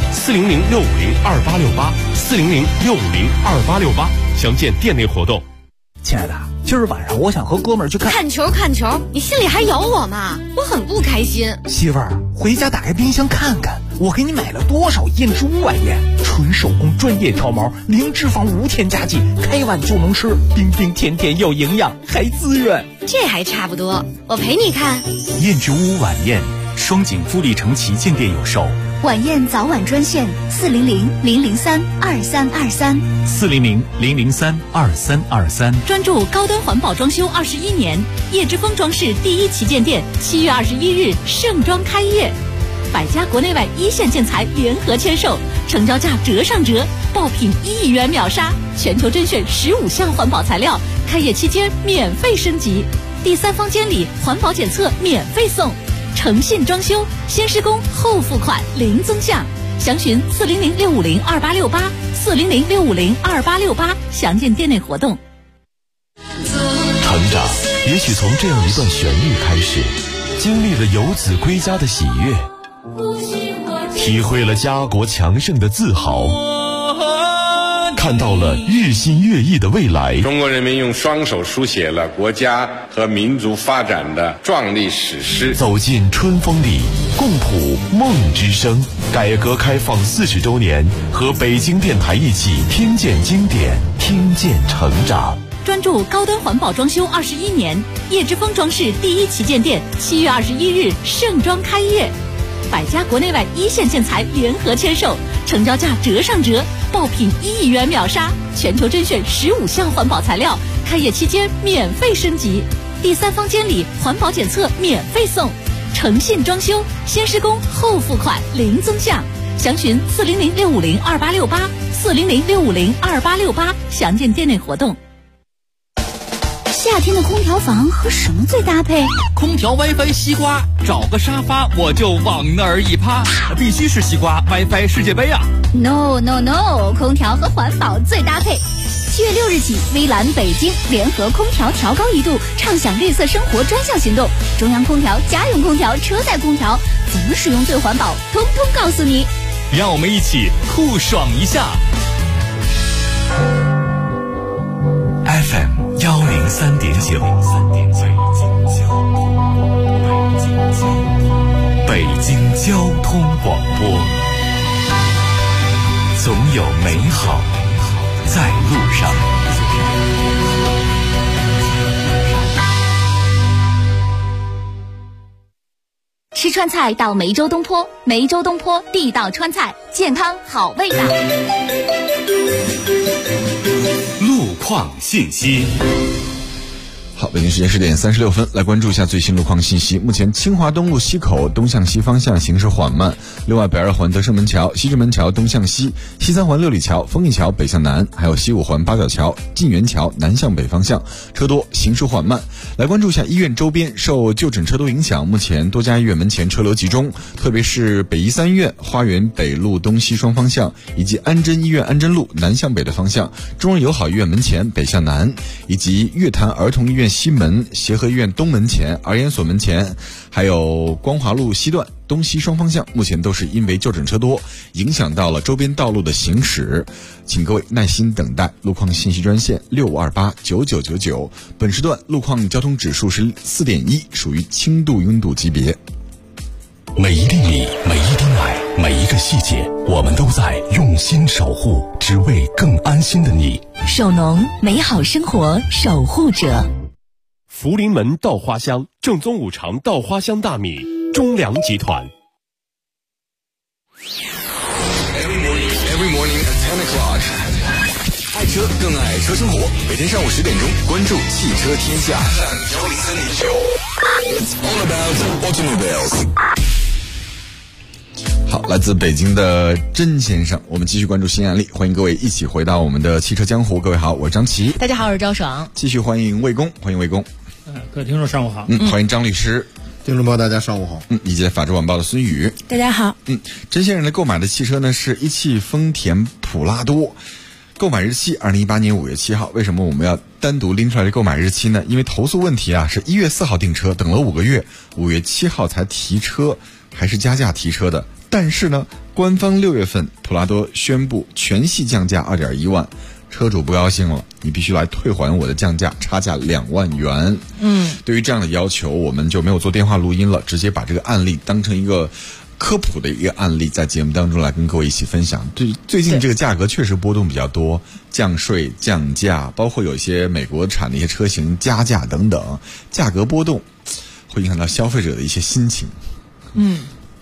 400-650-2868，400-650-2868，详见店内活动。 亲爱的，今儿晚上我想和哥们儿去看球，你心里还有我吗？我很不开心。 媳妇儿，回家打开冰箱看看，我给你买了多少燕之屋晚宴，纯手工专业挑毛，零脂肪无添加剂，开碗就能吃，冰冰甜甜又营养，还滋润。 这还差不多，我陪你看。 燕之屋晚宴，双井富力城旗舰店有售， 晚宴早晚专线 400-003-2323，400-003-2323。 专注高端环保装修21年，叶之峰装饰第一旗舰店7月21日盛装开业，百家国内外一线建材联合签售，成交价折上折，爆品1亿元秒杀，全球甄选15项环保材料，开业期间免费升级，第3方监理环保检测免费送，诚信装修，先施工后付款零增项，详询400-650-2868，400-650-2868，详见店内活动。 成长也许从这样一段旋律开始，经历了游子归家的喜悦，体会了家国强盛的自豪，看到了日新月异的未来。 中国人民用双手书写了国家和民族发展的壮丽史诗。 走进春风里，共谱梦之声。改革开放40周年，和北京电台一起听见经典，听见成长。 专注高端环保装修21年，叶之峰装饰第一旗舰店7月21日盛装开业，百家国内外一线建材联合签售，成交价折上折，爆品1亿元秒杀，全球甄选15项环保材料，开业期间免费升级，第3方监理环保检测免费送，诚信装修，先施工后付款零增项，详询400-650-2868，400-650-2868，详见店内活动。 夏天的空调房和什么最搭配？ 空调 WiFi 西瓜，找个沙发我就往那儿一趴，必须是西瓜 WiFi 世界杯啊 ！No， 空调和环保最搭配。7月6日起，微蓝北京联合空调调高1度，畅享绿色生活专项行动。中央空调、家用空调、车载空调，怎么使用最环保，通通告诉你。 让我们一起酷爽一下。 FM 103.9，北京交通广播，总有美好在路上。 吃川菜到梅州东坡，梅州东坡地道川菜，健康好味道。 路况信息。 好，北京时间10点36分，来关注一下最新路况信息。目前清华东路西口东向西方向行驶缓慢，另外北二环德胜门桥、西直门桥东向西、西三环六里桥、丰益桥北向南，还有西五环八角桥、晋源桥南向北方向车多，行驶缓慢。来关注一下医院周边受就诊车多影响，目前多家医院门前车流集中，特别是北医三院花园北路东西双方向，以及安贞医院安贞路南向北的方向，中日友好医院门前北向南，以及乐坛儿童医院西门、协和医院东门前、儿研所门前，还有光华路西段东西双方向，目前都是因为就诊车多，影响到了周边道路的行驶，请各位耐心等待。路况信息专线65289999，本时段路况交通指数是4.1，属于轻度拥堵级别。 每一粒米，每一滴奶，每一个细节，我们都在用心守护，只为更安心的你。 手农，美好生活守护者。 福临门稻花香，正宗五常稻花香大米，中粮集团。 Every morning at 10 o'clock， 爱车更爱车生活。每天上午10点钟，关注汽车天下。It's all about automobiles。 好，来自北京的甄先生，我们继续关注新案例，欢迎各位一起回到我们的汽车江湖。各位好，我是张琪。 大家好，我是赵爽。 继续欢迎魏工，欢迎魏工。 各位听众上午好。 欢迎张律师。 听众朋友大家上午好。 以及法制晚报的孙宇。 大家好。 甄先生的购买的汽车呢是一汽丰田普拉多，购买日期2018年5月7号。为什么我们要单独拎出来的购买日期呢？因为投诉问题啊，是1月4号订车，等了5个月，5月7号才提车，还是加价提车的。但是呢，官方6月份普拉多宣布全系降价2.1万，车主不高兴了，你必须来退还我的降价，差价2万元。对于这样的要求，我们就没有做电话录音了，直接把这个案例当成一个科普的一个案例，在节目当中来跟各位一起分享。最近这个价格确实波动比较多，降税、降价，包括有一些美国产的一些车型加价等等，价格波动会影响到消费者的一些心情。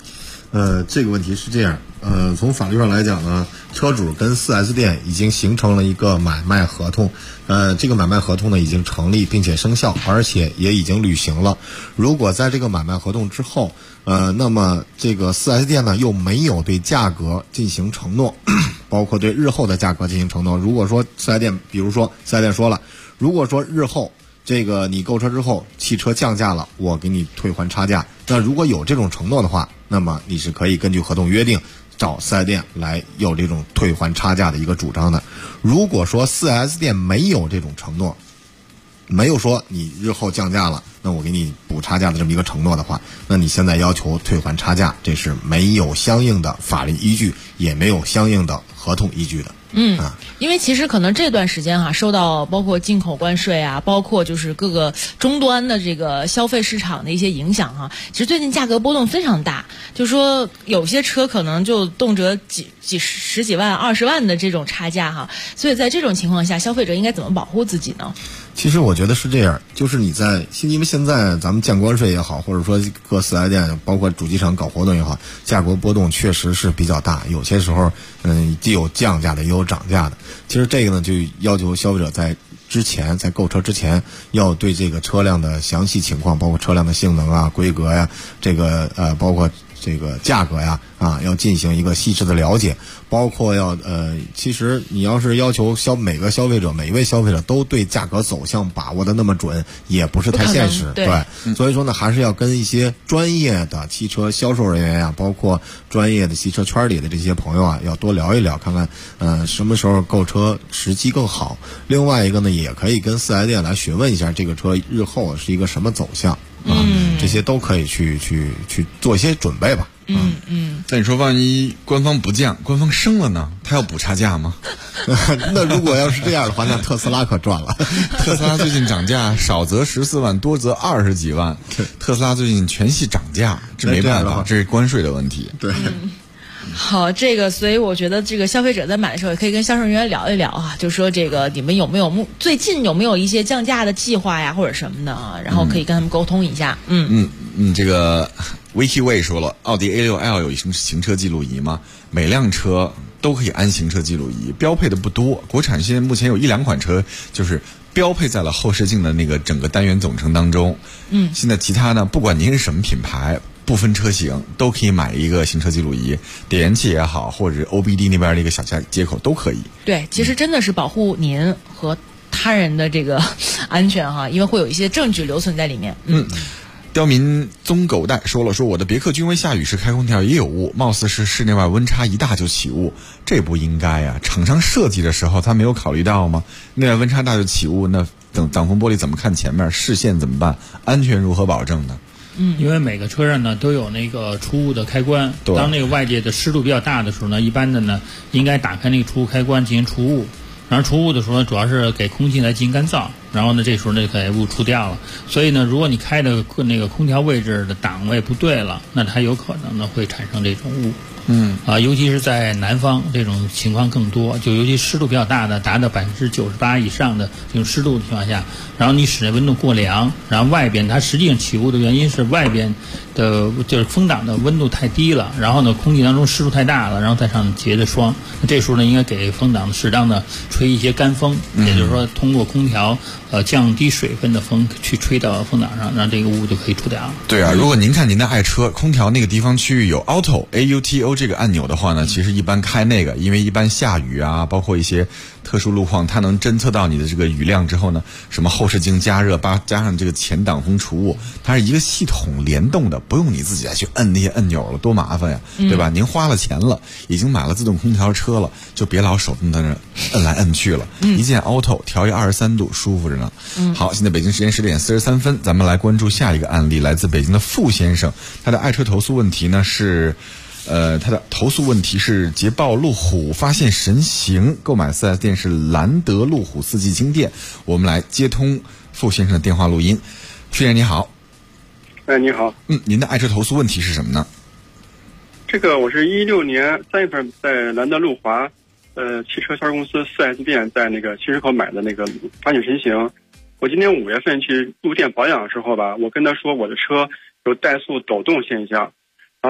这个问题是这样，从法律上来讲呢，车主跟 4S 店已经形成了一个买卖合同，这个买卖合同呢已经成立并且生效，而且也已经履行了。如果在这个买卖合同之后，那么这个 4S 店呢又没有对价格进行承诺，包括对日后的价格进行承诺。如果说 4S 店，比如说 4S 店说了，如果说日后这个你购车之后汽车降价了，我给你退还差价，那如果有这种承诺的话，那么你是可以根据合同约定找 4S 店来有这种退还差价的一个主张的。如果说 4S 店没有这种承诺，没有说你日后降价了，那我给你补差价的这么一个承诺的话，那你现在要求退还差价，这是没有相应的法律依据，也没有相应的合同依据的。 因为其实可能这段时间受到包括进口关税啊，包括就是各个终端的这个消费市场的一些影响其实最近价格波动非常大，就是说有些车可能就动辄十几万、20万的这种差价所以在这种情况下，消费者应该怎么保护自己呢？ 其实我觉得是这样，就是因为现在咱们降关税也好，或者说各4S店包括主机厂搞活动也好，价格波动确实是比较大，有些时候既有降价的也有涨价的。其实这个呢就要求消费者在购车之前要对这个车辆的详细情况，包括车辆的性能啊、规格呀，这个包括这个价格呀要进行一个细致的了解，包括其实你要是要求每一位消费者都对价格走向把握的那么准，也不是太现实。对，所以说呢，还是要跟一些专业的汽车销售人员包括专业的汽车圈里的这些朋友要多聊一聊，看看什么时候购车时机更好。另外一个呢，也可以跟 4S 店来询问一下这个车日后是一个什么走向。这些都可以去做一些准备吧。 但你说万一官方不降，官方升了呢？他要补差价吗？ 那如果要是这样的话，那特斯拉可赚了。 特斯拉最近涨价，少则14万，多则20几万。特斯拉最近全系涨价，这没办法，这是关税的问题。 对。 好，所以我觉得这个消费者在买的时候也可以跟销售人员聊一聊就说这个你们最近有没有一些降价的计划呀，或者什么的然后可以跟他们沟通一下。 这个 Vicky Way 说了，奥迪 A6L 有行车记录仪吗？每辆车都可以安行车记录仪，标配的不多，国产现在目前有1-2款车就是标配在了后视镜的那个整个单元总成当中。现在其他呢，不管您是什么品牌，不分车型都可以买一个行车记录仪，点烟器也好，或者 OBD 那边的一个小接口都可以。 对，其实真的是保护您和他人的这个安全因为会有一些证据留存在里面。 刁民宗狗带说我的别克君威下雨时开空调也有雾，貌似是室内外温差一大就起雾，这不应该啊！厂商设计的时候他没有考虑到吗？内外温差大就起雾，那等挡风玻璃怎么看前面？视线怎么办？安全如何保证呢？ 因为每个车上呢都有那个除雾的开关，当那个外界的湿度比较大的时候呢，一般的呢应该打开那个除雾开关进行除雾。然后除雾的时候呢，主要是给空气来进行干燥，然后呢这时候呢就给雾除掉了。所以呢，如果你开的那个空调位置的档位不对了，那它有可能呢会产生这种雾。尤其是在南方这种情况更多，就尤其湿度比较大的，达到98%以上的这种湿度的情况下，然后你室内温度过凉，然后外边它实际上起雾的原因是外边的就是风挡的温度太低了，然后呢空气当中湿度太大了，然后再上结的霜，那这时候呢应该给风挡适当的吹一些干风，也就是说通过空调降低水分的风去吹到风挡上，让这个雾就可以除掉了。 对啊，如果您看您的爱车空调那个地方区域有 AUTO 这个按钮的话呢，其实一般开那个，因为一般下雨啊，包括一些特殊路况，它能侦测到你的这个雨量之后呢，什么后视镜加热，加上这个前挡风除雾，它是一个系统联动的，不用你自己再去摁那些按钮了，多麻烦呀，对吧？您花了钱了，已经买了自动空调车了，就别老手动在那摁来摁去了。一键 Auto 调一23度，舒服着呢。好，现在北京时间10点43分，咱们来关注下一个案例，来自北京的傅先生，他的爱车投诉问题呢是。他的投诉问题是捷豹路虎发现神行，购买 4S 店是兰德路虎4季轻电。我们来接通傅先生的电话录音。傅先生你好。 你好。 您的爱车投诉问题是什么呢？ 这个我是16年3月份在兰德路华汽车销售公司 4S 店在那个新市口买的那个发现神行。我今年5月份去入店保养的时候吧，我跟他说我的车有怠速抖动现象。然后他说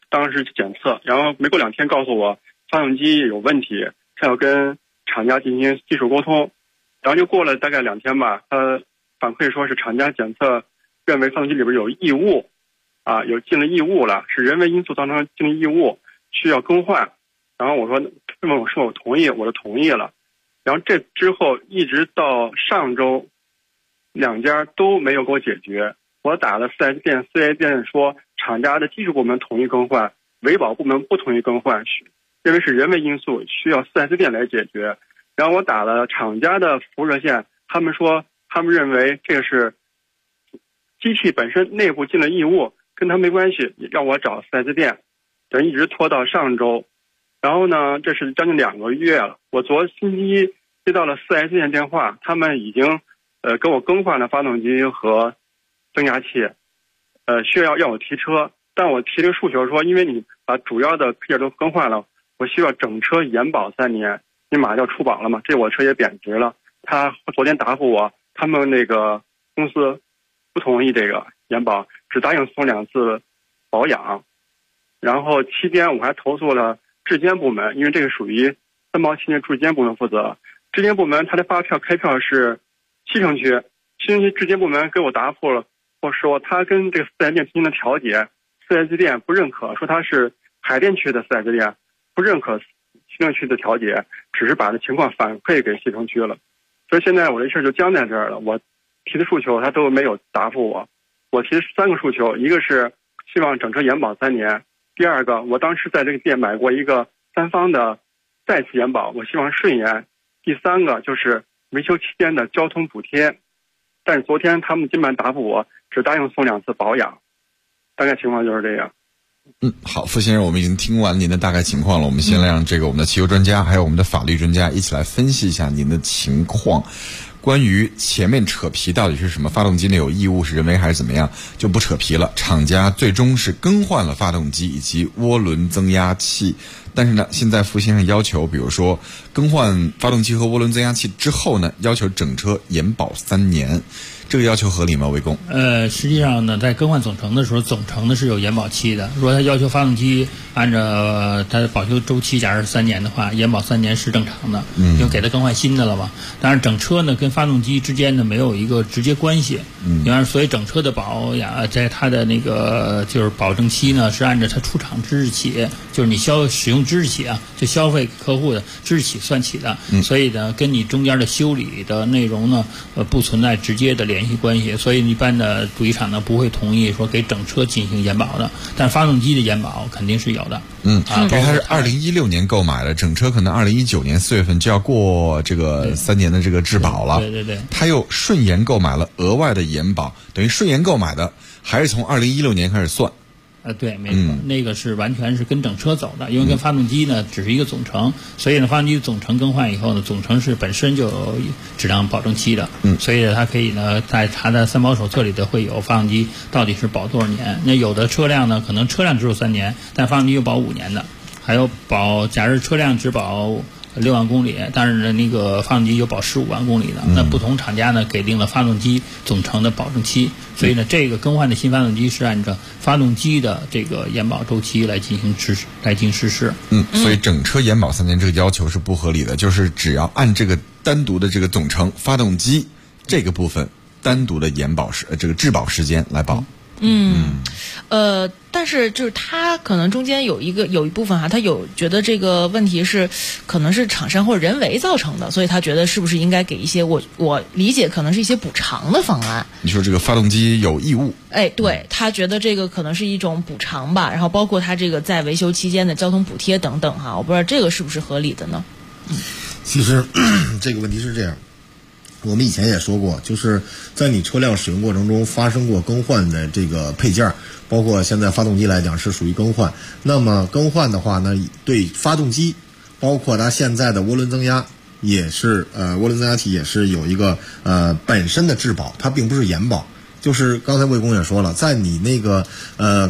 当时检测，然后没过2天告诉我发动机有问题，他要跟厂家进行技术沟通，然后就过了大概2天吧，他反馈说是厂家检测认为发动机里边有异物，有进了异物了，是人为因素造成进了异物，需要更换。然后我说问我是否同意，我就同意了。然后这之后一直到上周，2家都没有给我解决。我打了4S店，4S店说厂家的技术部门同意更换，维保部门不同意更换，认为是人为因素，需要4S店来解决。然后我打了厂家的服务热线，他们说他们认为这个是机器本身内部进了异物，跟他没关系，让我找4S店，等一直拖到上周。然后呢，这是将近2个月了。我昨星期一接到了4S店电话，他们已经给我更换了发动机和增压器，需要让我提车。但我提这个诉求说，因为你把主要的配件都更换了，我需要整车延保3年。你马上要出保了嘛，这我车也贬值了。他昨天答复我，他们那个公司不同意这个延保，只答应送2次保养。然后期间我还投诉了质监部门，因为这个属于3包期间质监部门负责。质监部门他的发票开票是西城区质监部门给我答复了，我说他跟这个4S店进行了调解，4S店不认可，说他是海淀区的4S店，不认可西城区的调解，只是把这情况反馈给西城区了。所以现在我这事就僵在这儿了，我提的诉求他都没有答复我。我提的3个诉求，一个是希望整车延保3年，第二个我当时在这个店买过一个3方的再次延保，我希望顺延。第3个就是维修期间的交通补贴，但是昨天他们基本答复我只答应送2次保养，大概情况就是这样。 好，傅先生，我们已经听完您的大概情况了。我们先来让我们的汽油专家还有我们的法律专家一起来分析一下您的情况。关于前面扯皮到底是什么，发动机内有异物是人为还是怎么样，就不扯皮了。厂家最终是更换了发动机以及涡轮增压器，但是呢，现在傅先生要求，比如说更换发动机和涡轮增压器之后呢，要求整车延保3年，这个要求合理吗？魏工？ 实际上呢，在更换总成的时候，总成呢是有延保期的。如果他要求发动机按照它的保修周期，假如是3年的话，延保3年是正常的，因为给他更换新的了嘛。当然，整车呢跟发动机之间呢没有一个直接关系，所以整车的保养在它的那个就是保证期呢是按照它出厂之日起，就是你使用之日起就消费客户的之日起算起的，所以呢跟你中间的修理的内容呢不存在直接的联系关系，所以一般的主机厂呢不会同意说给整车进行延保的，但发动机的延保肯定是有的。 因为它是2016年购买的，整车可能2019年4月份就要过这个3年的这个质保了。 对， 他又顺延购买了额外的延保，等于顺延购买的还是从2016年开始算。 对，没错，那个是完全是跟整车走的，因为跟发动机呢只是一个总成，所以呢发动机总成更换以后呢，总成是本身就有质量保证期的，所以它可以呢在它的3保手册里头会有发动机到底是保多少年。那有的车辆呢可能车辆只有3年，但发动机有保5年的，还有保假如车辆只保6万公里，但是呢那个发动机有保15万公里的，那不同厂家呢给定了发动机总成的保证期，所以呢这个更换的新发动机是按照发动机的这个延保周期来进行实施。 所以整车延保3年这个要求是不合理的，就是只要按这个单独的这个总成发动机这个部分单独的延保这个质保时间来保。 但是就是他可能中间有一部分他有觉得这个问题是可能是厂商或者人为造成的，所以他觉得是不是应该给一些我理解可能是一些补偿的方案。 你说这个发动机有异物， 对，他觉得这个可能是一种补偿吧，然后包括他这个在维修期间的交通补贴等等我不知道这个是不是合理的呢？ 其实这个问题是这样。我们以前也说过，就是在你车辆使用过程中发生过更换的这个配件，包括现在发动机来讲是属于更换。那么更换的话呢，对发动机，包括它现在的涡轮增压也是涡轮增压器也是有一个本身的质保，它并不是延保。就是刚才魏工也说了，在你那个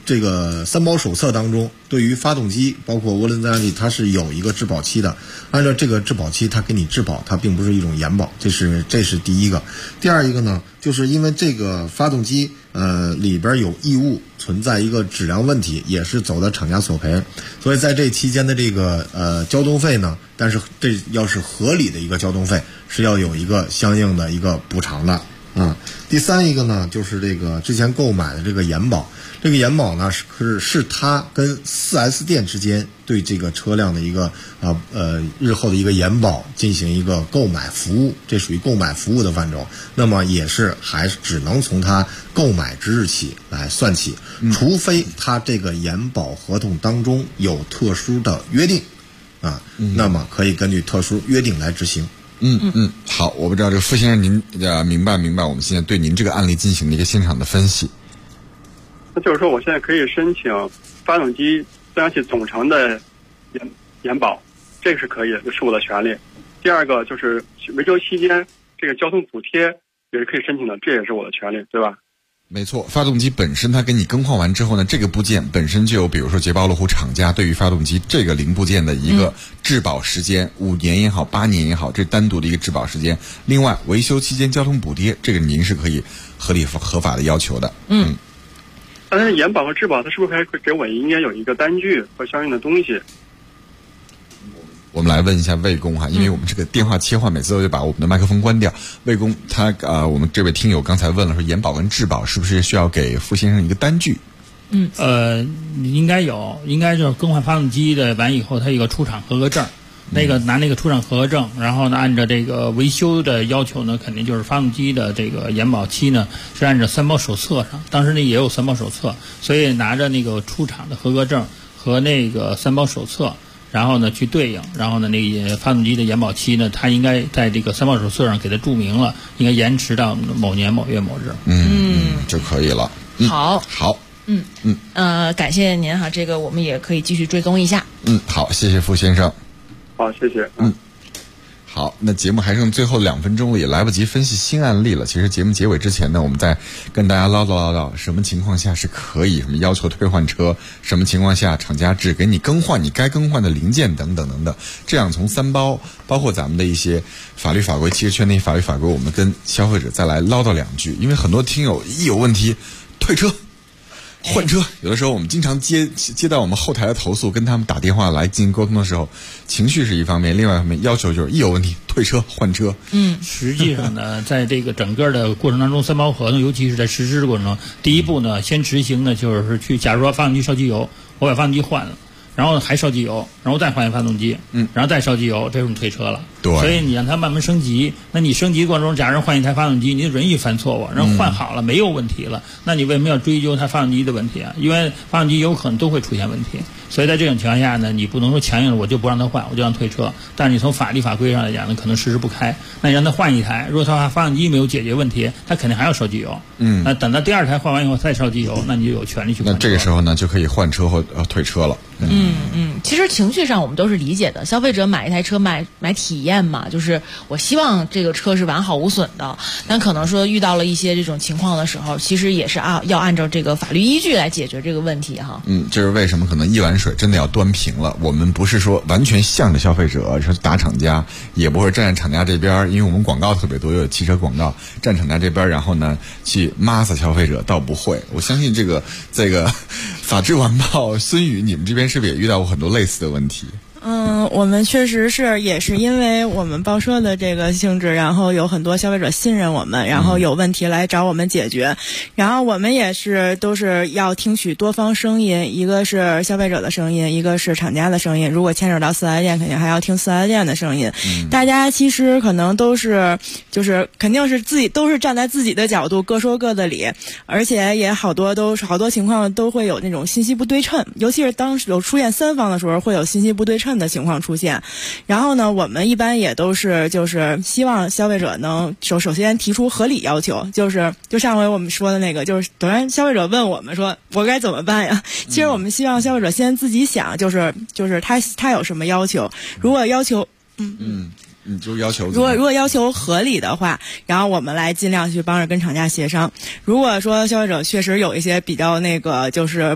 这个三包手册当中，对于发动机包括涡轮增压器，它是有一个质保期的。按照这个质保期，它给你质保，它并不是一种延保，这是第一个。第二一个呢，就是因为这个发动机里边有异物，存在一个质量问题，也是走的厂家索赔。所以在这期间的这个交通费呢，但是这要是合理的一个交通费，是要有一个相应的一个补偿的。第三一个呢，就是这个之前购买的这个延保，这个延保呢是它跟 4S 店之间对这个车辆的一个日后的一个延保进行一个购买服务，这属于购买服务的范畴。那么也是还只能从它购买之日起来算起，除非它这个延保合同当中有特殊的约定那么可以根据特殊约定来执行。 好，我不知道这个傅先生您明白我们现在对您这个案例进行的一个现场的分析。 那就是说我现在可以申请发动机增压器总成的延保，这个是可以的，是我的权利。第二个就是维修期间这个交通补贴也是可以申请的，这也是我的权利，对吧？ 没错，发动机本身它给你更换完之后呢，这个部件本身就有，比如说捷豹路虎厂家对于发动机这个零部件的一个质保时间，5年也好，8年也好，这单独的一个质保时间。另外，维修期间交通补贴，这个您是可以合理合法的要求的。 但是延保和质保，它是不是还给我应该有一个单据和相应的东西？ 我们来问一下魏工因为我们这个电话切换每次都得把我们的麦克风关掉。魏工他我们这位听友刚才问了说，延保跟质保是不是需要给傅先生一个单据？ 应该有，应该就是更换发动机的完以后，它有个出厂合格证，拿那个出厂合格证，然后呢按照这个维修的要求呢，肯定就是发动机的这个延保期呢是按照三包手册上，当时那也有三包手册，所以拿着那个出厂的合格证和那个三包手册，然后呢去对应，然后呢那个发动机的延保期呢，它应该在这个三包手册上给它注明了，应该延迟到某年某月某日， 就可以了。好。 感谢您哈，这个我们也可以继续追踪一下。 好，谢谢傅先生。 好，谢谢。 好，那节目还剩最后2分钟了，也来不及分析新案例了。其实节目结尾之前呢，我们再跟大家唠叨什么情况下是可以什么要求退换车，什么情况下厂家只给你更换你该更换的零件等等等等。这样从三包，包括咱们的一些法律法规，汽车圈内法律法规，我们跟消费者再来唠叨2句。因为很多听友一有问题退车换车，有的时候我们经常接到我们后台的投诉，跟他们打电话来进行沟通的时候，情绪是一方面，另外一方面要求就是一有问题退车换车。 实际上呢，在这个整个的过程当中，三包合同，尤其是在实施的过程中，第一步呢，先执行的就是去，假如说发动机烧机油，我把发动机换了，然后还烧机油，然后再换一发动机，然后再烧机油，这时候你退车了。 对， 所以你让它慢慢升级。那你升级过程中，假如换一台发动机，你就容易犯错误，然后换好了没有问题了，那你为什么要追究它发动机的问题啊？因为发动机有可能都会出现问题。所以在这种情况下呢，你不能说强硬的我就不让他换，我就让退车。但是你从法律法规上来讲呢，可能实施不开。那你让他换一台，如果他发动机没有解决问题，他肯定还要烧机油。那等到第2台换完以后再烧机油，那你就有权利去换车。 那这个时候呢，就可以换车或退车了。 其实情绪上我们都是理解的。消费者买一台车买体验嘛，就是我希望这个车是完好无损的。但可能说遇到了一些这种情况的时候，其实也是要按照这个法律依据来解决这个问题哈。 这是为什么可能一碗水真的要端平了。我们不是说完全向着消费者说打厂家，也不会站在厂家这边，因为我们广告特别多，又有汽车广告，站厂家这边，然后呢去骂死消费者，倒不会。我相信这个法制晚报孙宇，你们这边是不是也遇到过很多类似的问题？ 我们确实也是因为我们报社的这个性质，然后有很多消费者信任我们，然后有问题来找我们解决，然后我们也都是要听取多方声音，一个是消费者的声音，一个是厂家的声音，如果牵扯到4S店，肯定还要听4S店的声音。大家其实可能都是肯定是都是站在自己的角度各说各的理，而且也好多情况都会有那种信息不对称，尤其是当有出现3方的时候，会有信息不对称的情况出现。然后呢，我们一般也都是希望消费者能首先提出合理要求，就上回我们说的那个，等然消费者问我们说我该怎么办呀？其实我们希望消费者先自己想，他有什么要求，如果要求你就要求如果要求合理的话，然后我们来尽量去帮着跟厂家协商。如果说消费者确实有一些比较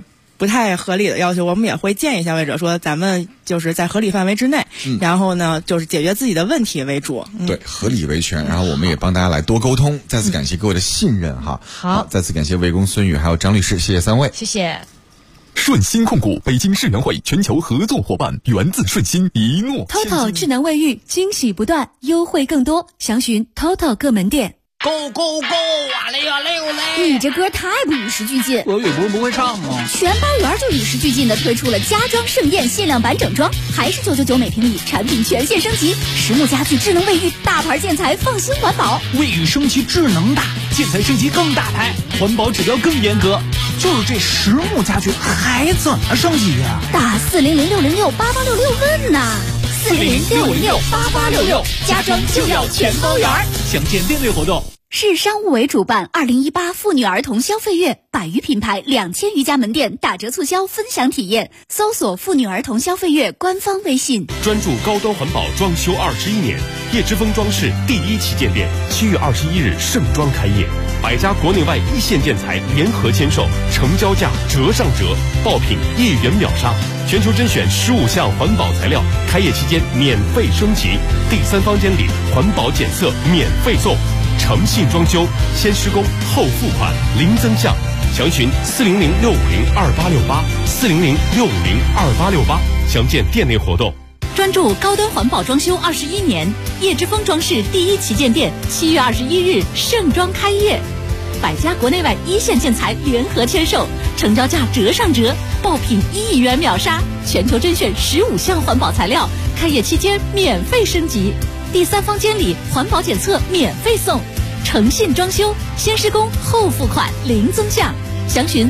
不太合理的要求，我们也会建议消费者说，咱们就是在合理范围之内，然后呢，就是解决自己的问题为主。 对，合理维权，然后我们也帮大家来多沟通。再次感谢各位的信任哈。 好， 再次感谢魏公孙宇还有张律师，谢谢三位， 谢谢。 顺心控股北京世园会全球合作伙伴，源自顺心，一诺。 TOTO 智能卫浴惊喜不断，优惠更多，详询 TOTO 各门店。 Go go go！ 哇嘞哇嘞哇嘞！ 你这歌太不与时俱进。 俄语不是不会唱吗？ 全班园就与时俱进的推出了家装盛宴限量版整装，还是999每平米，产品全线升级，实木家具、智能卫浴，大牌建材，放心环保。 卫浴升级智能大，建材升级更大牌，环保指标更严格。就是这实木家具还怎么升级呀？ 打400-606-8866问呐！400-606-8866，家装就要全包圆。 详见店内活动。 市商务委主办2018妇女儿童消费月，100余品牌2000余家门店打折促销分享体验，搜索妇女儿童消费月官方微信。 专注高端环保装修21年，叶之峰装饰第1旗舰店7月21日盛装开业，100家国内外一线建材联合签售，成交价折上折，爆品1元秒杀，全球甄选15项环保材料，开业期间免费升级，第3方监理环保检测免费送。诚信装修，先施工后付款，零增项，详询400-650-2868，400-650-2868，详见店内活动。 专注高端环保装修21年，叶之峰装饰第1旗舰店7月21日盛装开业，100家国内外一线建材联合签售，成交价折上折，爆品1亿元秒杀，全球甄选15项环保材料，开业期间免费升级，第3方监理环保检测免费送，诚信装修，先施工后付款，零增项，详询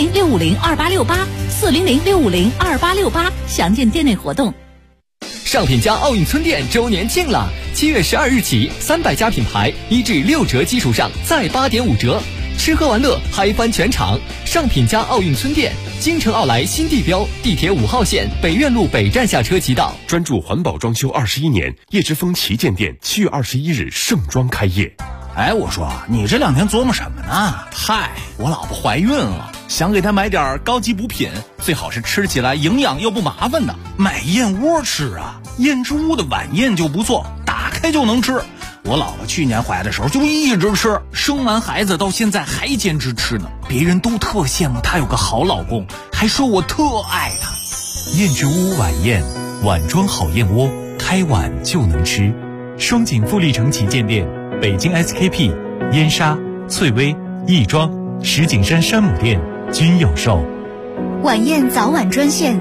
400-650-2868，400-650-2868，详见店内活动。 上品家奥运村店周年庆了，7月12日起，300家品牌1至6折基础上再8.5折，吃喝玩乐嗨翻全场。上品家奥运村店，京城奥莱新地标，地铁5号线北苑路北站下车即到。 专注环保装修21年，叶之峰旗舰店7月21日盛装开业。 哎，我说你这2天琢磨什么呢？嗨，我老婆怀孕了，想给她买点高级补品，最好是吃起来营养又不麻烦的。买燕窝吃啊，燕之屋的晚宴就不错，打开就能吃。我老婆去年怀的时候就一直吃，生完孩子到现在还坚持吃呢。别人都特羡慕她有个好老公，还说我特爱她。 燕之屋晚宴，碗装好燕窝，开碗就能吃。双井富力城旗舰店，北京 SKP、燕莎、翠微、亦庄、石景山山姆店均有售。 晚宴早晚专线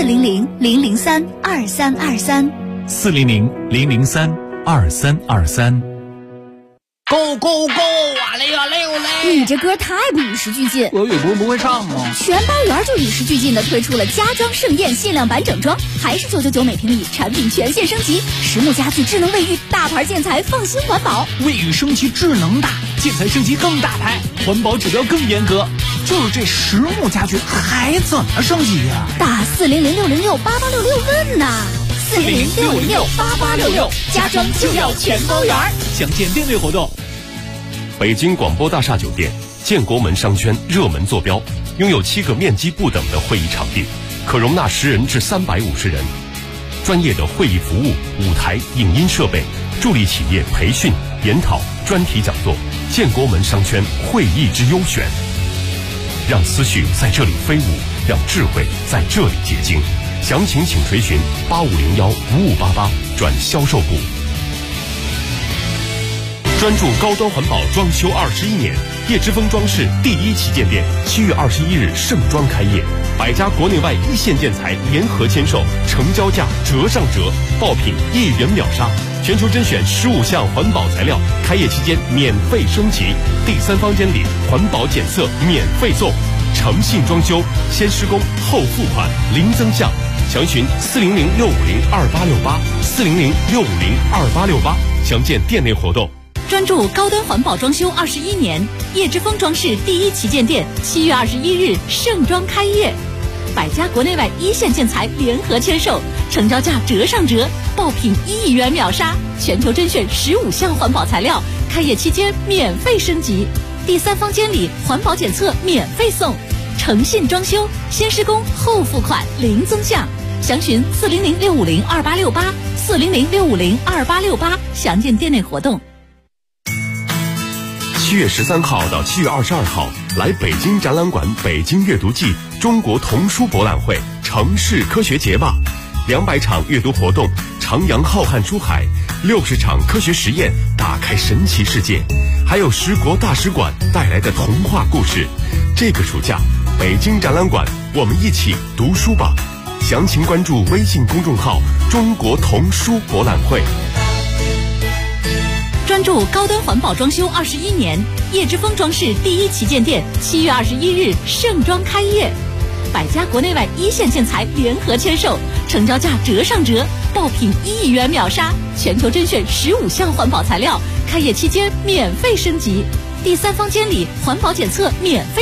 400-003-2323。 400-003-2323。 Go go go！ 哇嘞哇嘞哇嘞！ 你这歌太不与时俱进。 俄语不是不会唱吗？ 全班园就与时俱进的推出了家装盛宴限量版整装，还是999每平米，产品全线升级，实木家具、智能卫浴，大牌建材，放心环保。 卫浴升级智能大，建材升级更大牌，环保指标更严格。就是这实木家具还怎么升级呀？ 打400-606-8866问呐！400-606-8866，家装就要全包圆。 详见店内活动。 北京广播大厦酒店建国门商圈热门坐标，拥有7个面积不等的会议场地，可容纳10人至350人。专业的会议服务、舞台、影音设备，助力企业培训、研讨、专题讲座。建国门商圈会议之优选，让思绪在这里飞舞，让智慧在这里结晶。详情请垂询8501-5588转销售部。专注高端环保装修21年，叶之峰装饰第1旗舰店7月21日盛装开业，100家国内外一线建材联合签售，成交价折上折，爆品1元秒杀，全球甄选15项环保材料，开业期间免费升级，第3方监理环保检测免费送，诚信装修，先施工后付款，零增项，详询400-650-2868，400-650-2868，详见店内活动。 专注高端环保装修21年，叶之峰装饰第1旗舰店7月21日盛装开业，100家国内外一线建材联合签售，成交价折上折，爆品1亿元秒杀，全球甄选15项环保材料，开业期间免费升级，第3方监理环保检测免费送， 诚信装修，先施工后付款零增项，详询400-650-2868，400-650-2868，详见店内活动。 7月13号到7月22号，来北京展览馆北京阅读季中国童书博览会城市科学节吧，200场阅读活动，徜徉浩瀚书海，60场科学实验，打开神奇世界，还有10国大使馆带来的童话故事。这个暑假，北京展览馆，我们一起读书吧。详情关注微信公众号“中国童书博览会”。 专注高端环保装修21年，叶之峰装饰第1旗舰店7月21日盛装开业，100家国内外一线建材联合签售，成交价折上折，爆品1亿元秒杀，全球甄选15项环保材料，开业期间免费升级，第3方监理环保检测免费。